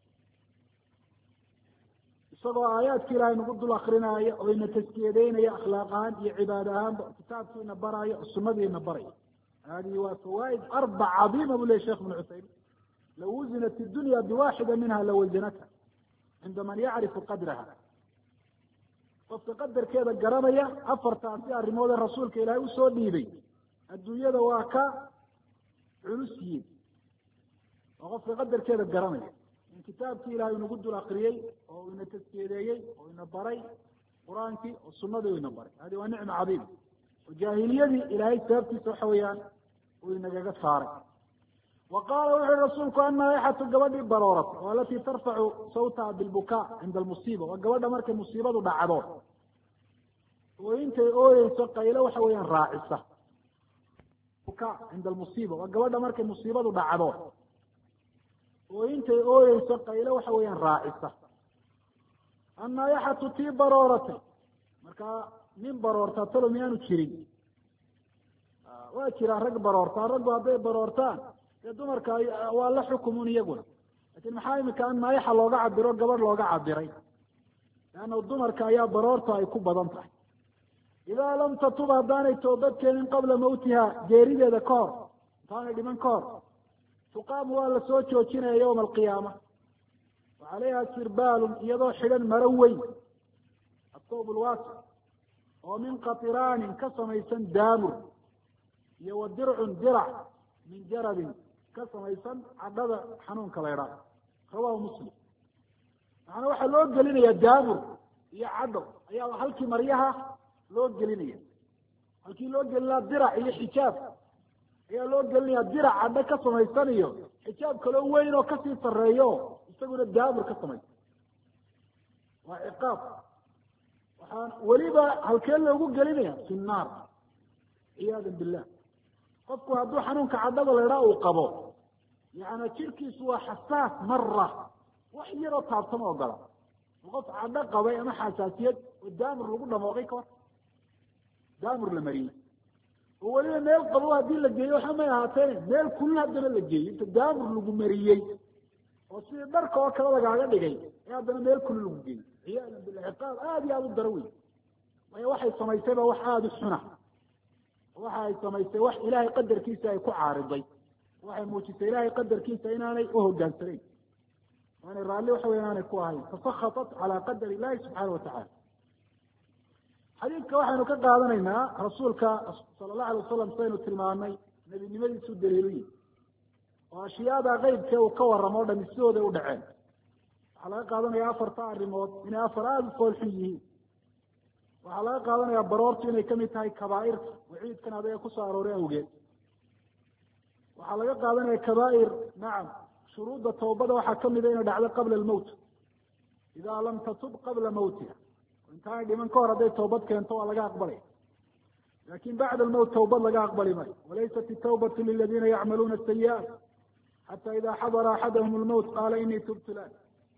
isagoo aayaadki ilaahay nagu dul akrinaayo oo ina taskiyadeynaya akhlaaq ahaan iyo cibaad ahaanba, kitaabkii ina baraayo oo sunadii ina barayo. hadihi waa fawaaid arbac cadiima bu lehy sheekh ibnu cuthaymin. law wuzinat idunya biwaxida minha lawazinatha cinda man yacrifu qadraha. qofka qadarkeeda garanaya afartaasi arrimoodee rasuulka ilaahay usoo dhiibay adduunyada waa ka culus yihiin. oo qofka qadarkeeda garanaya in kitaabkii ilahay inagu dul akriyey oo ina taskiyadeeyey oo ina baray qur-aankii oo sunadii ina baray. hadi waa nicma cadiima. oo jaahiliyadii ilaahay sababtiisa waxa weeyaan uu inagaga saaray. وqاala wuxu uhi rasuulku annaaixatu gabadhii barooratay oo alatii tarfacu sawtaha bilbukaa cinda almusiiba waa gabadha markay musiibadu dhacdo oo intay ooyeyso qaylo waxa weeyaan raacisa bukaa cinda almusiiba waa gabadha markay musiibadu dhacdo oo intay ooyeyso qaylo waxa weeyaan raacisa annaaixatu tii barooratay markaa nin baroortaa talo miyaanu jirin waa jiraan rag baroortaa raggu hadday baroortaan dee dumarka waa la xukumun iyaguna lakin maxaa imika annaayaxa looga cabiro gabadh looga cabiray leanna dumarka ayaa baroorta ay ku badan tahay idaa lam tatub haddaanay toobad keenin qabla mawtiha geerideeda ka hor intaanay dhiman ka hor tuqaamu waa la soo joojinaya yawma alqiyaama wa calayha sirbaalun iyadoo xidhan maro weyn atawb lwaasi oo min qatiraanin ka samaysan daamur iyo wa dircun dirac min jarabin ka samaysan cadhada xanuunka la ydhaah rawahu muslim macnaa waxaa loo gelinaya daamur iyo cadho ayaa halkii maryaha loo gelinaya halkii loo gelinaya dirac iyo xijaab ayaa loo gelinaya dirac cadho ka samaysan iyo xijaab kaloo weyn oo kasii sareeyo isaguna daamur ka samaysan waa ciqaab waxaan weliba halkee loogu gelinaya fi nnaar ciyaada billah qofku hadduu xanuunka cadhada la ydhaha uu qabo yani jirkiisu waa xasaas mara wax yaroo taabtama ogola qof cadho qabay ama xasaasiyad oo daamur lagu dhamooqay ka hor daamur la mariyey oo weliba meel qabo haddii la geeyo waxa may ahaateen meel kulin haddana la geeyey inta daamur lagu mariyey oo sidii dharka oo kale lagaaga dhigay ee haddana meel kulin lagu geeyey ciyaada billah ciqaab aada iyo aada u daro wey waayo waxay samaysayba wax aada u xuna waxa ay samaysay wax ilaahay qadarkiisa ay ku caariday waxay muujisay ilaahay qadarkiisa inaanay uhogaansanayn waanay raalli waxa wey inaanay ku ahayn fasakatat calaa qadar illahi subxaana watacala xadiidka waxaynu ka qaadanaynaa rasuulka sala allahu alay wasalam sidaynu tilmaamnay nebinimadiisu daliiluyi oo ashyaada qeybkee uu ka warramo o dhami sidooday u dhaceen waxaa laga qaadanaya afarta arrimood inay afar aada u foolxun yihiin waxaa laga qaadanaya baroortu inay kamid tahay kabaairta waciidkan adaga kusoo arooray awgeed waxaa laga qaadanaya kabaair nacam shuruudda tawbada waxaa kamida inay dhacdo qabla almowt idaa lam tatub qabla mawtiha intaanay dhiman ka hor hadday tawbad keento waa laga aqbalaya lakin bacda almowt tawbad laga aqbali maayo walaysat itawbatu liladiina yacmaluuna asayi'aat xata ida xadara axadahum almowt qaala inii tubtu lan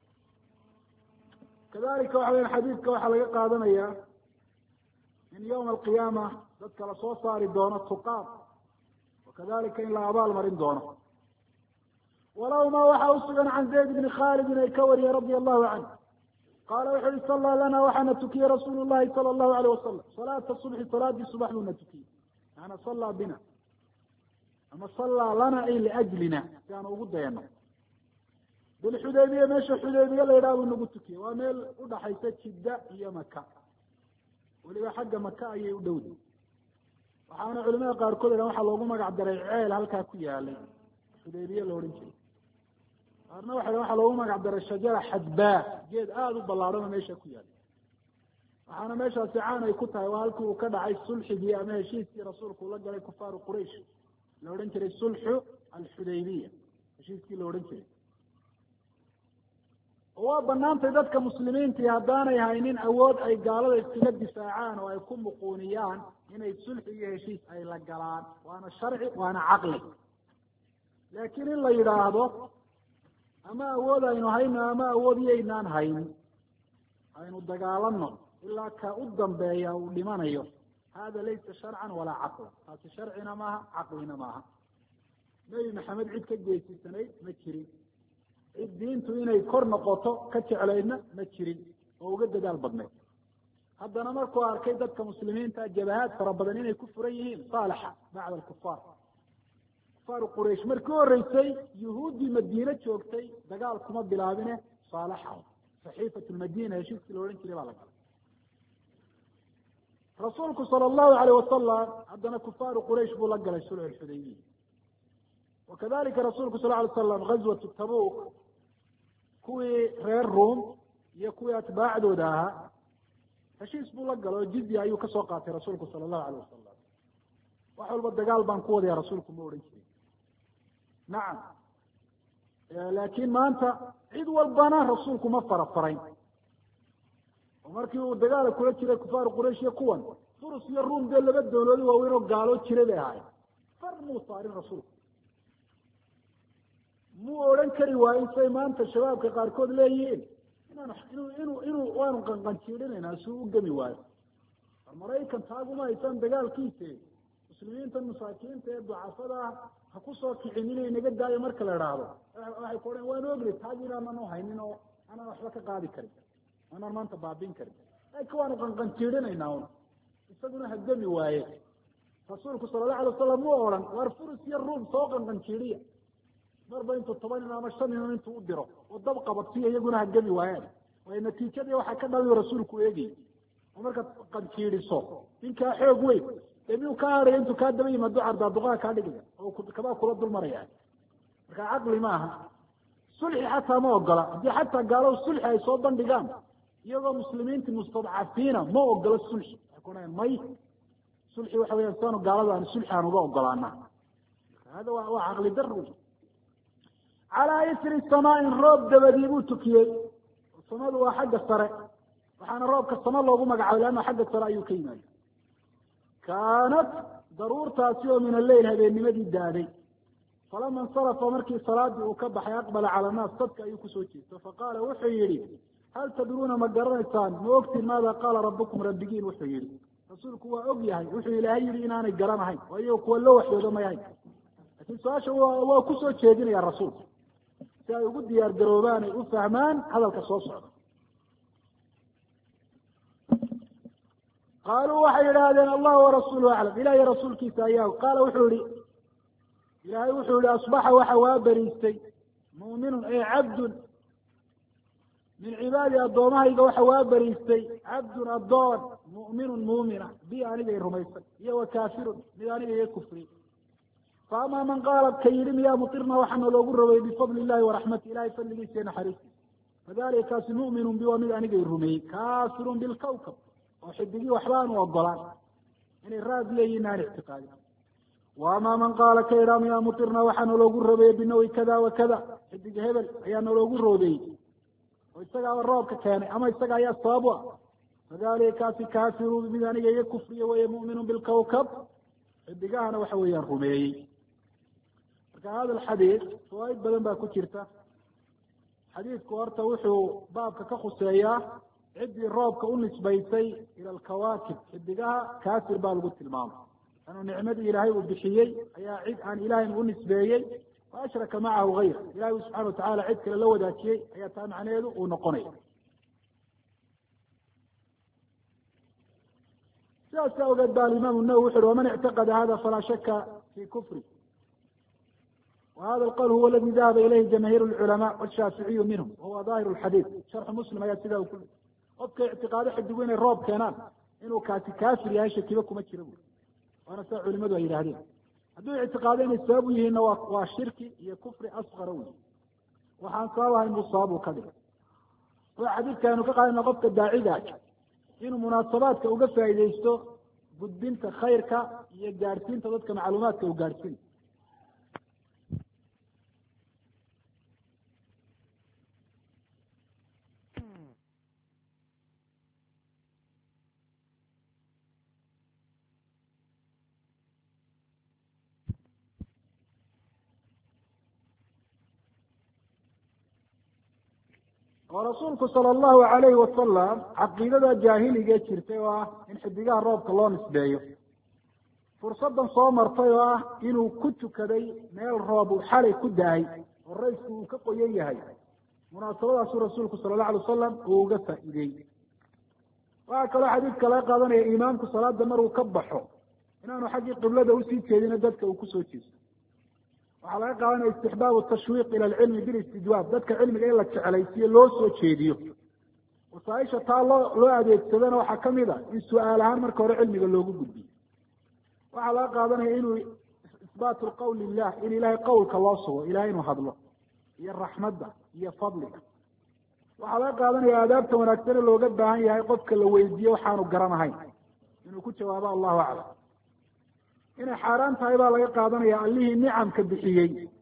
kadalika waxa weya xadiidka waxaa laga qaadanaya in ywma alqiyaama dadka lasoo saari doono tuqaam wakadalika in la abaal marin doono walahuma waxaa usugan can zayd bni khaalidin ay ka wariyey radia allahu canh qaala wuxu uhi sallaa lana waxaana tukiyey rasuulu llahi sala allahu alayh wasalam salaata subxi salaadii subax buuna tukiyey maana sallaa bina ama sallaa lana ay liajlina si aan ugu dayano bilxudaybiya meesha xudaybiya la yidhaha buu nagu tukiyey waa meel udhaxaysa jidda iyo maka weliba xagga maka ayay u dhowda waxaana culimada qaarkood idhan waxaa loogu magac daray ceel halkaa ku yaalay xudaybiye la odhan jiray qaarna waxay waxaa loogu magac daray shajara xadbaa geed aada u ballaadhan oo meesha ku yaalay waxaana meeshaasi caan ay ku tahay waa halkii uu ka dhacay sulxigii ama heshiiskii rasuulku ula galay kufaaru quraysh la odhan jiray sulxu alxudaybiya heshiiskii la odhan jiray oo waa banaantay dadka muslimiintii haddaanay haynin awood ay gaalada iskaga difaacaan oo ay ku muquuniyaan inay sulxi iyo heshiis ay la galaan waana sharci waana caqli laakiin in la yidhaahdo ama awood aynu hayno ama awood iyaynaan haynin aynu dagaalano ilaa ka u dambeeya uu dhimanayo hada laysa sharcan walaa caqla taasi sharcina maaha caqlina maaha nebi maxamed cid ka geesisanayd ma jirin cid diintu inay kor noqoto ka jeclaydna ma jirin oo uga dadaal badnayd haddana markuu arkay dadka muslimiinta jabahaad fara badan inay ku furan yihiin saalaxa bacda alkufaar kufaaru quraysh markii horeysay yuhuuddii madiine joogtay dagaal kuma bilaabine saalaxa saxiifat lmadina heshiiskii la odhan jiray baa la galay rasuulku sala allahu alayh wasalam haddana kufaaru quraysh buu la galay sulx alxudaybiya wakadalika rasuulku sal ly slam gazwatu tabuk kuwii reer ruom iyo kuwii atbaacdooda ahaa heshiis buu la galo oo jizya ayuu kasoo qaatay rasuulku sala allahu alayh wasalam wax walba dagaal baan ku wadaya rasuulku ma odhan jirin nacam laakiin maanta cid walbana rasuulku ma farafarayn oo markii uu dagaala kula jiray kufaaru quraysh iyo kuwan furus iyo ruum dee laba dawladood waaweyn oo gaalo jiray bay ahaayeen far muu saarin rasuulku muu odhan kari waayin say maanta shabaabka qaarkood leeyihiin inuu waanu qanqanjiidhinaynaa si u gemi waayo war maraykan taaguma haysaan dagaalkiisa muslimiinta masaakiinta ee ducafada ha ku soo kicin inay naga daayo marka la idhaahdo waxay ku odhan waan ogli taag inaanan u haynin oo anaan waxba ka qaadi karin anaan maanta baabin karin laakiin waanu qanqanjiidhinaynaa un isaguna ha gemi waaye rasuulku sala allahu alay wasalam muu odhan war furus iyo ruum soo qanqanjiidhiya marba intuu 10 nin ama 5 nin intuu u diro oo dab qabadsiya iyaguna ha gemi waayaan way natiijadii waxaa ka dhaliyo rasuulku eegay oo markaad qanjiidhiso ninkaa xoog weyn dee miyuu ka haaraya intuu kaa daba yimaado cardaaduqaha kaa dhigaya oo kabaa kula dul maraya marka caqli maaha sulxi xataa ma ogola haddii xataa gaalada sulxi ay soo bandhigaan iyagoo muslimiinta mustadcafiina ma ogola sulxi may sulxi waxa weya saanu gaalada aan sulxi aan uga ogolaana hada waa caqli dar wey calaa isri samaain roob dabadii buu tukiyey samadu waa xagga sare waxaana roobka sama loogu magacaabay leanna xagga sare ayuu ka yimaada kaanat daruurtaasi oo min alleyl habeennimadii daaday falama insarafa markii salaadii uu ka baxay aqbala cala annaas dadka ayuu kusoo jeestay faqaala wuxuu yihi hal tadruuna ma garanaysaan ma ogtiin maada qaala rabbukum rabbigiin wuxuu yihi rasuulku waa og yahay wuxuu ilaahay yihi inaanay garanahayn waayo kuwa loo waxyoodo mayahayn laakiin su-aasha waa kusoo jeedinaya rasuulku si ay ugu diyaar garoobaan ay u fahmaan hadalka soo socda qaaluu waxay yidhaahdeen allahu warasuuluhu aclam ilaah iyo rasuulkiisa ayaa qaala wuxuu yihi ilaahay wuxuu yihi asbaxa waxa waa beriistay mu'minun ee cabdun min cibaadi addoomahayga waxa waa beriistay cabdun addoon mu'minun muumina bi anigay rumaysay iyo wa kaafirun mid aniga iga kufriyey fa amaa man qaala ka yidhi miyaa mutirna waxaana loogu robeeyey bifadli illahi waraxmati ilahay fadligiisa iyo naxariistiisa fadalika kaasi mu'minun bi waa mid anigay rumeeyey kaafirun bilkawkab oo xidigii waxba aanu ogolaan inay raad leeyihin aan ictiqaadin wa amaa man qaala ka idhaa miyaa mutirna waxaana loogu robeeyey binawi kada wa kada xidig hebel ayaana loogu roobeeyey oo isagaaba roobka keenay ama isaga ayaa sabab u ah fadalika kaasi kaafiru mid aniga iga kufriye weye mu'minun bilkawkab xidigahana waxa weeyaan rumeeyey marka hada alxadiid fawaaid badan baa ku jirta xadiidku horta wuxuu baabka ka khuseeyaa ciddii roobka u nisbaysay ila alkawaakib xidigaha kaafir baa lagu tilmaamay anuu nicmadii ilaahay uu bixiyey ayaa cid aan ilahayn u nisbeeyey wa ashraka macahu gayr ilahi subxana watacala cid kale la wadaajiyey ayaa taa macnaheedu uu noqonaya sidaas awgeed ba alimaam nawowi wuxu uhi waman ictaqada hada falaa shaka fi kufri وhada الqwl huwa aladi dahaba ilayhi jamahir الculama wالshaaficiyu minhum wahuwa dahir الxadiid sharxu muslim ayaa sidaa u kuli qofka ictiqaado xidigu inay roob keenaan inuu kaasi kaafir yahay shakiba kuma jira bui waana sida culimadu ay yidhahdeen hadduu ictiqaado inay sabab u yihiinna waa shirki iyo kufri asqara wey waxaan sabab ahayn buu sabab u ka dhigay oo xadiidka aynu ka qaadana qofka daaciga inuu munaasabaadka uga faaideysto gudbinta khayrka iyo gaadhsiinta dadka macluumaadka u gaadhsiin oo rasuulku sala allahu alayhi wasalam caqiidada jaahiliga jirtay oo ah in xidigaha roobka loo nisbeeyo fursadan soo martay oo ah inuu ku tukaday meel roob uu xalay ku da-ay oo raysku uu ka qoyan yahay munaasabadaasuu rasuulku sala allahu alay wasalam uu uga faa'iideeyey waxaa kaloo xadiidka laga qaadanaya imaamku salaada maruu ka baxo inaanu xaggii qiblada usii jeedino dadka uu kusoo jeesto waxaa laga qaadanaya istixbaabu tashwiiq ila alcilmi bilistijwaab dadka cilmiga in la jeclaysiyo loo soo jeediyo wasaaisha taa loo adeegsadana waxaa kamid a in su-aal ahaan marka hore cilmiga loogu gudbiyo waxaa laga qaadanaya inuu isbaatu qawl illah in ilahay qawlka loo sugo ilahay inuu hadlo iyo raxmadda iyo fadliga waxaa laga qaadanaya aadaabta wanaagsane looga baahan yahay qofka la weydiiye waxaanu garanahayn inuu ku jawaabo allahu aclam inay xaaraan tahay baa laga qaadanaya allihii nicamka bixiyey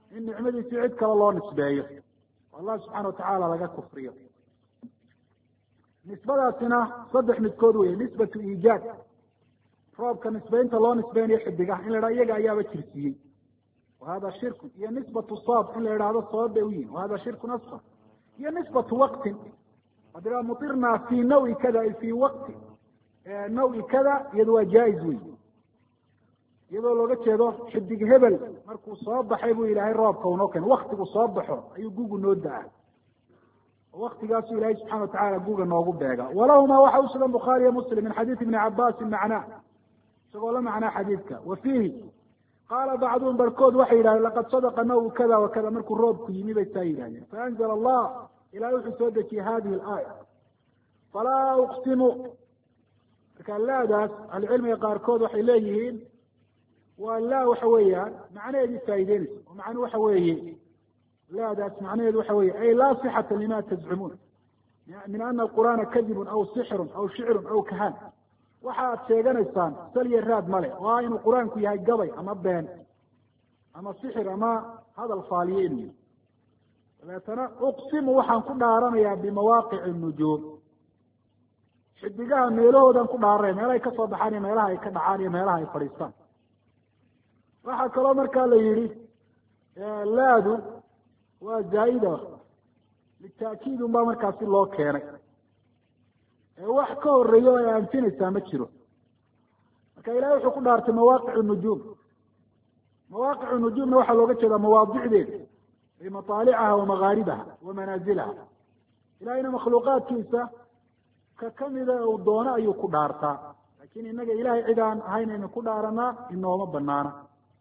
in nicmadiisi cid kale loo nisbeeyo allah subxaana watacaala laga kufriyo. nisbadaasina saddex midkood weye, nisbatu iijaad, roobka nisbeynta loo nisbeynayo xidigaha in la idhaha iyaga ayaaba jirsiiyey, wahada shirku, iyo nisbatu saab in la idhaahdo sabab bay u yihin, wahada shirkun asfar, iyo nisbatu waqtin hadii mutirna fi nawi kada ay fi waqti nawi kada, iyado waa jaa-iz wey, iyadoo looga jeedo xidig hebel markuu soo baxay buu ilaahay roobka unoo keen, waktigu soo baxo ayuu gugu noo da-a, waktigaasu ilaahay subxana watacala guga noogu beega. walahuma waxa usugan bukhaari iyo muslim min xadiidi ibni cabaasin macnaa, isagoo la macnaa xadiidka. wa fiihi qaala bacduhum barkood waxay yidhahdeen laqad sadaqa nawu kada wa kada, markuu roobku yimi bay saa yidhahdeen. faanzala allah, ilahay wuxuu soo dejiyey hadihi alaaya, falaa uqsimu. marka laadaas ahlucilmiga qaarkood waxay leeyihiin waa laa waxa weeyaan macnaheedii faa'ideynaysa, oo macnuu waxa weeye laadaas macnaheedu waxa weye ay laa sixata lima tazcumuun min ana alqur'aana kadibun aw sixrun aw shicrun aw kahaan, waxa aad sheeganaysaan sal iyo raad male, oo ah inuu qur-aanku yahay gabay ama been ama sixir ama hadal faaliye inuu yahy. dabeetana uqsimu waxaan ku dhaaranayaa bimawaaqici nujuum, xidigaha meelahoodan ku dhaaranaya, meelahay kasoo baxaan iyo meelaha ay ka dhacaan iyo meelaha ay fadhiistaan. waxaa kaloo markaa la yihi laadu waa zaa'ida litaakiid un baa markaasi loo keenay, wax ka horeeyo ay anfinaysaa ma jiro. marka ilahay wuxuu ku dhaartay mawaaqicu nujuum, mawaaqicu nujuumna waxaa looga jeedaa mawaadicdeeda, ay mataalicaha wa magaaribaha wa manaazilaha. ilahayna makhluuqaadkiisa ka kamida uu doono ayuu ku dhaartaa, laakin inaga ilahay cid aan ahayn aynu ku dhaaranaa inooma banaana.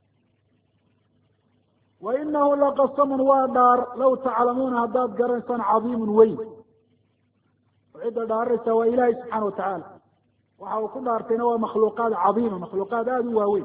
wainahu laqasamun waa dhaar law taclamuuna haddaad garanaysaan cadiimun weyn, oo cidda dhaaranaysaa waa ilaahay subxaana watacaala. waxa uu ku dhaartayna waa makhluuqaad cadiima, makhluuqaad aada u waaweyn.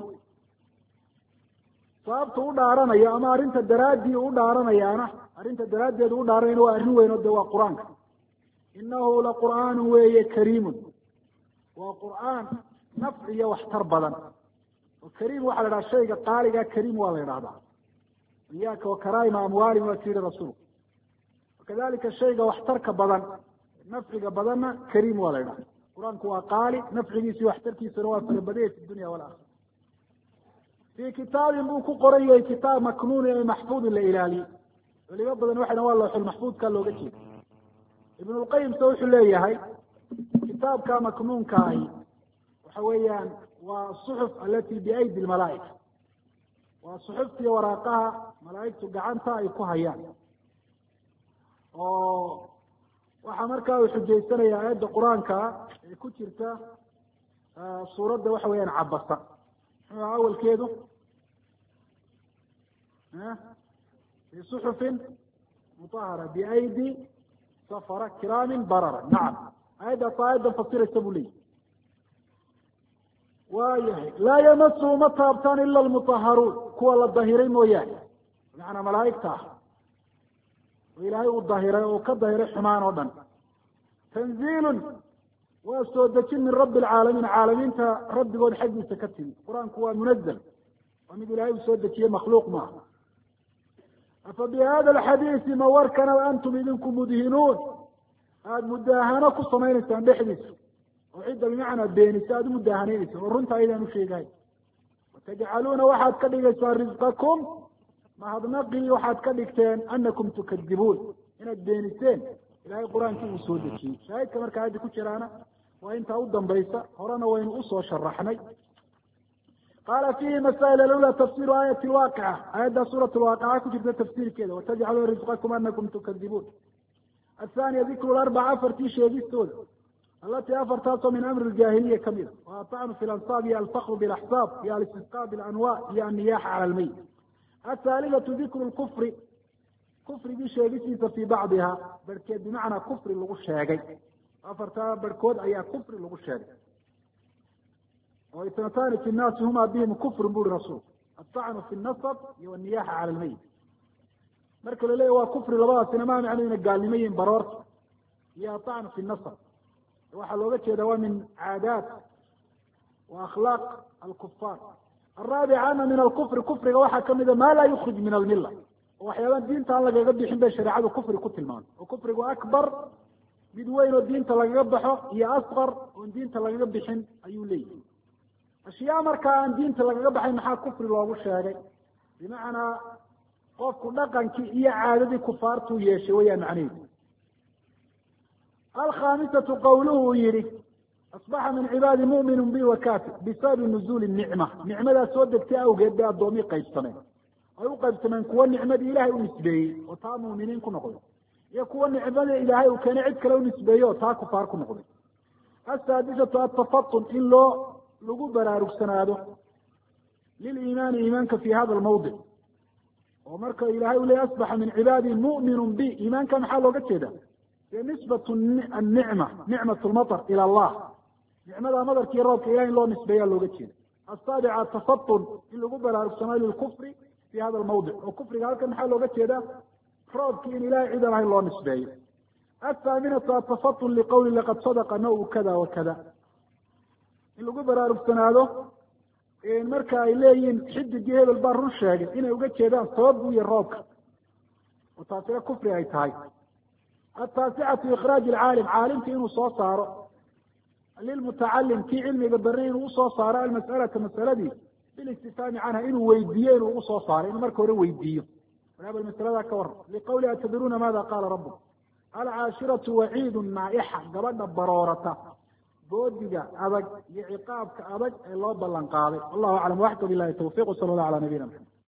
sababta u dhaaranayo ama arrinta daraaddii u dhaaranayaana, arrinta daraaddeedu u dhaaranayana waa arrin weyn oo de waa qur-aanka. inahu laqur'aanu weeye kariimun, waa qur'aan nafci iyo waxtar badan. oo kariim waxaa la idhaha shayga qaaliga kariim waa la idhahdaa, iyaaka wakaraa'ima amwaalihim waa kuyidhi rasuulku. wakadalika shayga waxtarka badan nafciga badanna kariim waa la idhaha. qur-aanku waa qaali, nafcigiisi waxtarkiisuna waa farabadaya fi dunya walaakhira. fii kitaabin buu ku qoran yahay, kitaab maknuunin ee maxfuudin la ilaaliyey. culimo badan waxay dhahan waa lawxulmaxfuudka looga jeeda. ibn lqayim se wuxuu leeyahay kitaabka maknuunka ahi waxa weeyaan waa suxuf alati biaydi lmalaa'ika, waa suxuftiiyo waraaqaha malaa'igtu gacanta ay ku hayaan. oo waxaa markaa uu xujaysanaya aayadda qur-aanka ee ku jirta suuradda waxa weeyaan cabasa, muxuu aha awalkeedu fi suxufin mutahara biaydi safara kiraamin barara. nacam, aayaddaas aayaddan fasiraysa buu leeyahy. waayahay laa yamasuhu ma taabtaan ila almutaharuun, kuwa la dahiray mooyaane, bimacnaa malaa'igta ah oo ilaahay uu dahiray oo ka dahiray xumaan oo dhan. tanziilun waa soo dejin min rabbi alcaalamiin, caalamiinta rabbigood xaggiisa ka timi. qur-aanku waa munazal, waa mid ilaahay uu soo dejiyey, makhluuq maaha. afa bihada alxadiisi ma warkana antum idinku mudhinuun, aada mudaahano ku samaynaysaan dhexdiisa, oo cidda bimacnaa beenisa aada u mudaahaneynaysa oo runta aydaan usheegahay. watajcaluuna waxaad ka dhigaysaan risqakum, mahadnaqii waxaad ka dhigteen anakum tukadibuun, inaad beeniseen ilahay qur-aankii uu soo dejiyey. shaahidka marka aayadda ku jiraana waa intaa u dambaysa, horena waynu usoo sharaxnay. qaala fiihi masaa'il alula tafsiru aayati lwaaqica, aayadda suurat lwaaqica ku jirta tafsiirkeeda, watajcaluuna risqakum anakum tukadibuun. athaniya dikru larbaca, afartii sheegistooda, alati afartaasoo min amri ljaahiliya kamida, wa atacnu fi lansaab iyo alfakru bilaxsaab iyo alistisqa bilanwa iyo anniyaaxa cala almeyt. athaalithatu dikru lkufri, kufrigii sheegisiisa fii bacdiha, barhkeed bimacnaa kufri lagu sheegay. afartaa barhkood ayaa kufri lagu sheegay. oo itnatani fi nnaasi huma bihim kufrun buri rasuulku, atacnu fi nasab iyo anniyaxa cala almeyt. marka la leeya waa kufri, labadaasina maa macno ina gaalnimo yihin baroorta iyo atacnu fi nasab, waxaa looga jeeda waa min caadaat wa akhlaaq alkufaar. araabica ana min alkufri, kufriga waxaa kamida maa laa yukrij min almila, waxyaabaha diinta aan lagaga bixin bay shareecadu kufri ku tilmaantay oo kufrigu akbar mid weyn oo diinta lagaga baxo iyo asqar oon diinta lagaga bixin ayuu leeyahay ashyaa markaa aan diinta lagaga baxayn maxaa kufri loogu sheegay bimacnaa qofku dhaqankii iyo caadadii kufaartuu yeeshay wayaan macnaheedu alkhamisatu qawluhu uu yihi asbaxa min cibaadi mu'minu bi wa kafir bisababi nuzuuli nicma nicmadaas soo degtay awgeed bay addoomiyi qaybsameen ay u qaybsameen kuwa nicmadii ilaahay u nisbeeyey oo taa mu'miniin ku noqday iyo kuwa nicmadii ilaahay uu keenay cid kale u nisbeeyey oo taa kufaar ku noqday asaadisatu atafatun in lagu baraarugsanaado liliimaani iimaanka fi hada almawdic oo marka ilahay u leeyay asbaxa min cibaadi mu'minu bi iimaanka maxaa looga jeeda nisbat anicma nicmat lmatar ila allah nicmada madarkii roobka ilahay in loo nisbeeyaa looga jeeda asaabica atafatun in lagu baraarugsanaado lilkufri fi hada almawdic oo kufriga halkan maxaa looga jeeda roobkii in ilahay cid aan ahayn loo nisbeeyo athaaminatu atafatun liqawli laqad sadaqa nawu kada wa kada in lagu baraarugsanaado marka ay leeyihiin xidigii hebel baa run sheegay inay uga jeedaan sabab buu iyo roobka oo taasina kufri ay tahay ataasicatu ikraaj alcaalim caalimka inuu soo saaro lilmutacalim kii cilmiga barnay inuu usoo saaro almas'alata masaladii bilistifhaami canha inuu weydiiyo inuu ugu soo saaro inuu marka hore weydiiyo walaabal masaladaa ka waran liqawli atadruuna maada qaala rabbuk alcaashiratu waciidu naa'ixa gabadha baroorata boodiga adag iyo ciqaabka adag ee loo ballan qaaday wallahu aclam waxka bilahi tawfiq sala allah ala nabiyina maxamed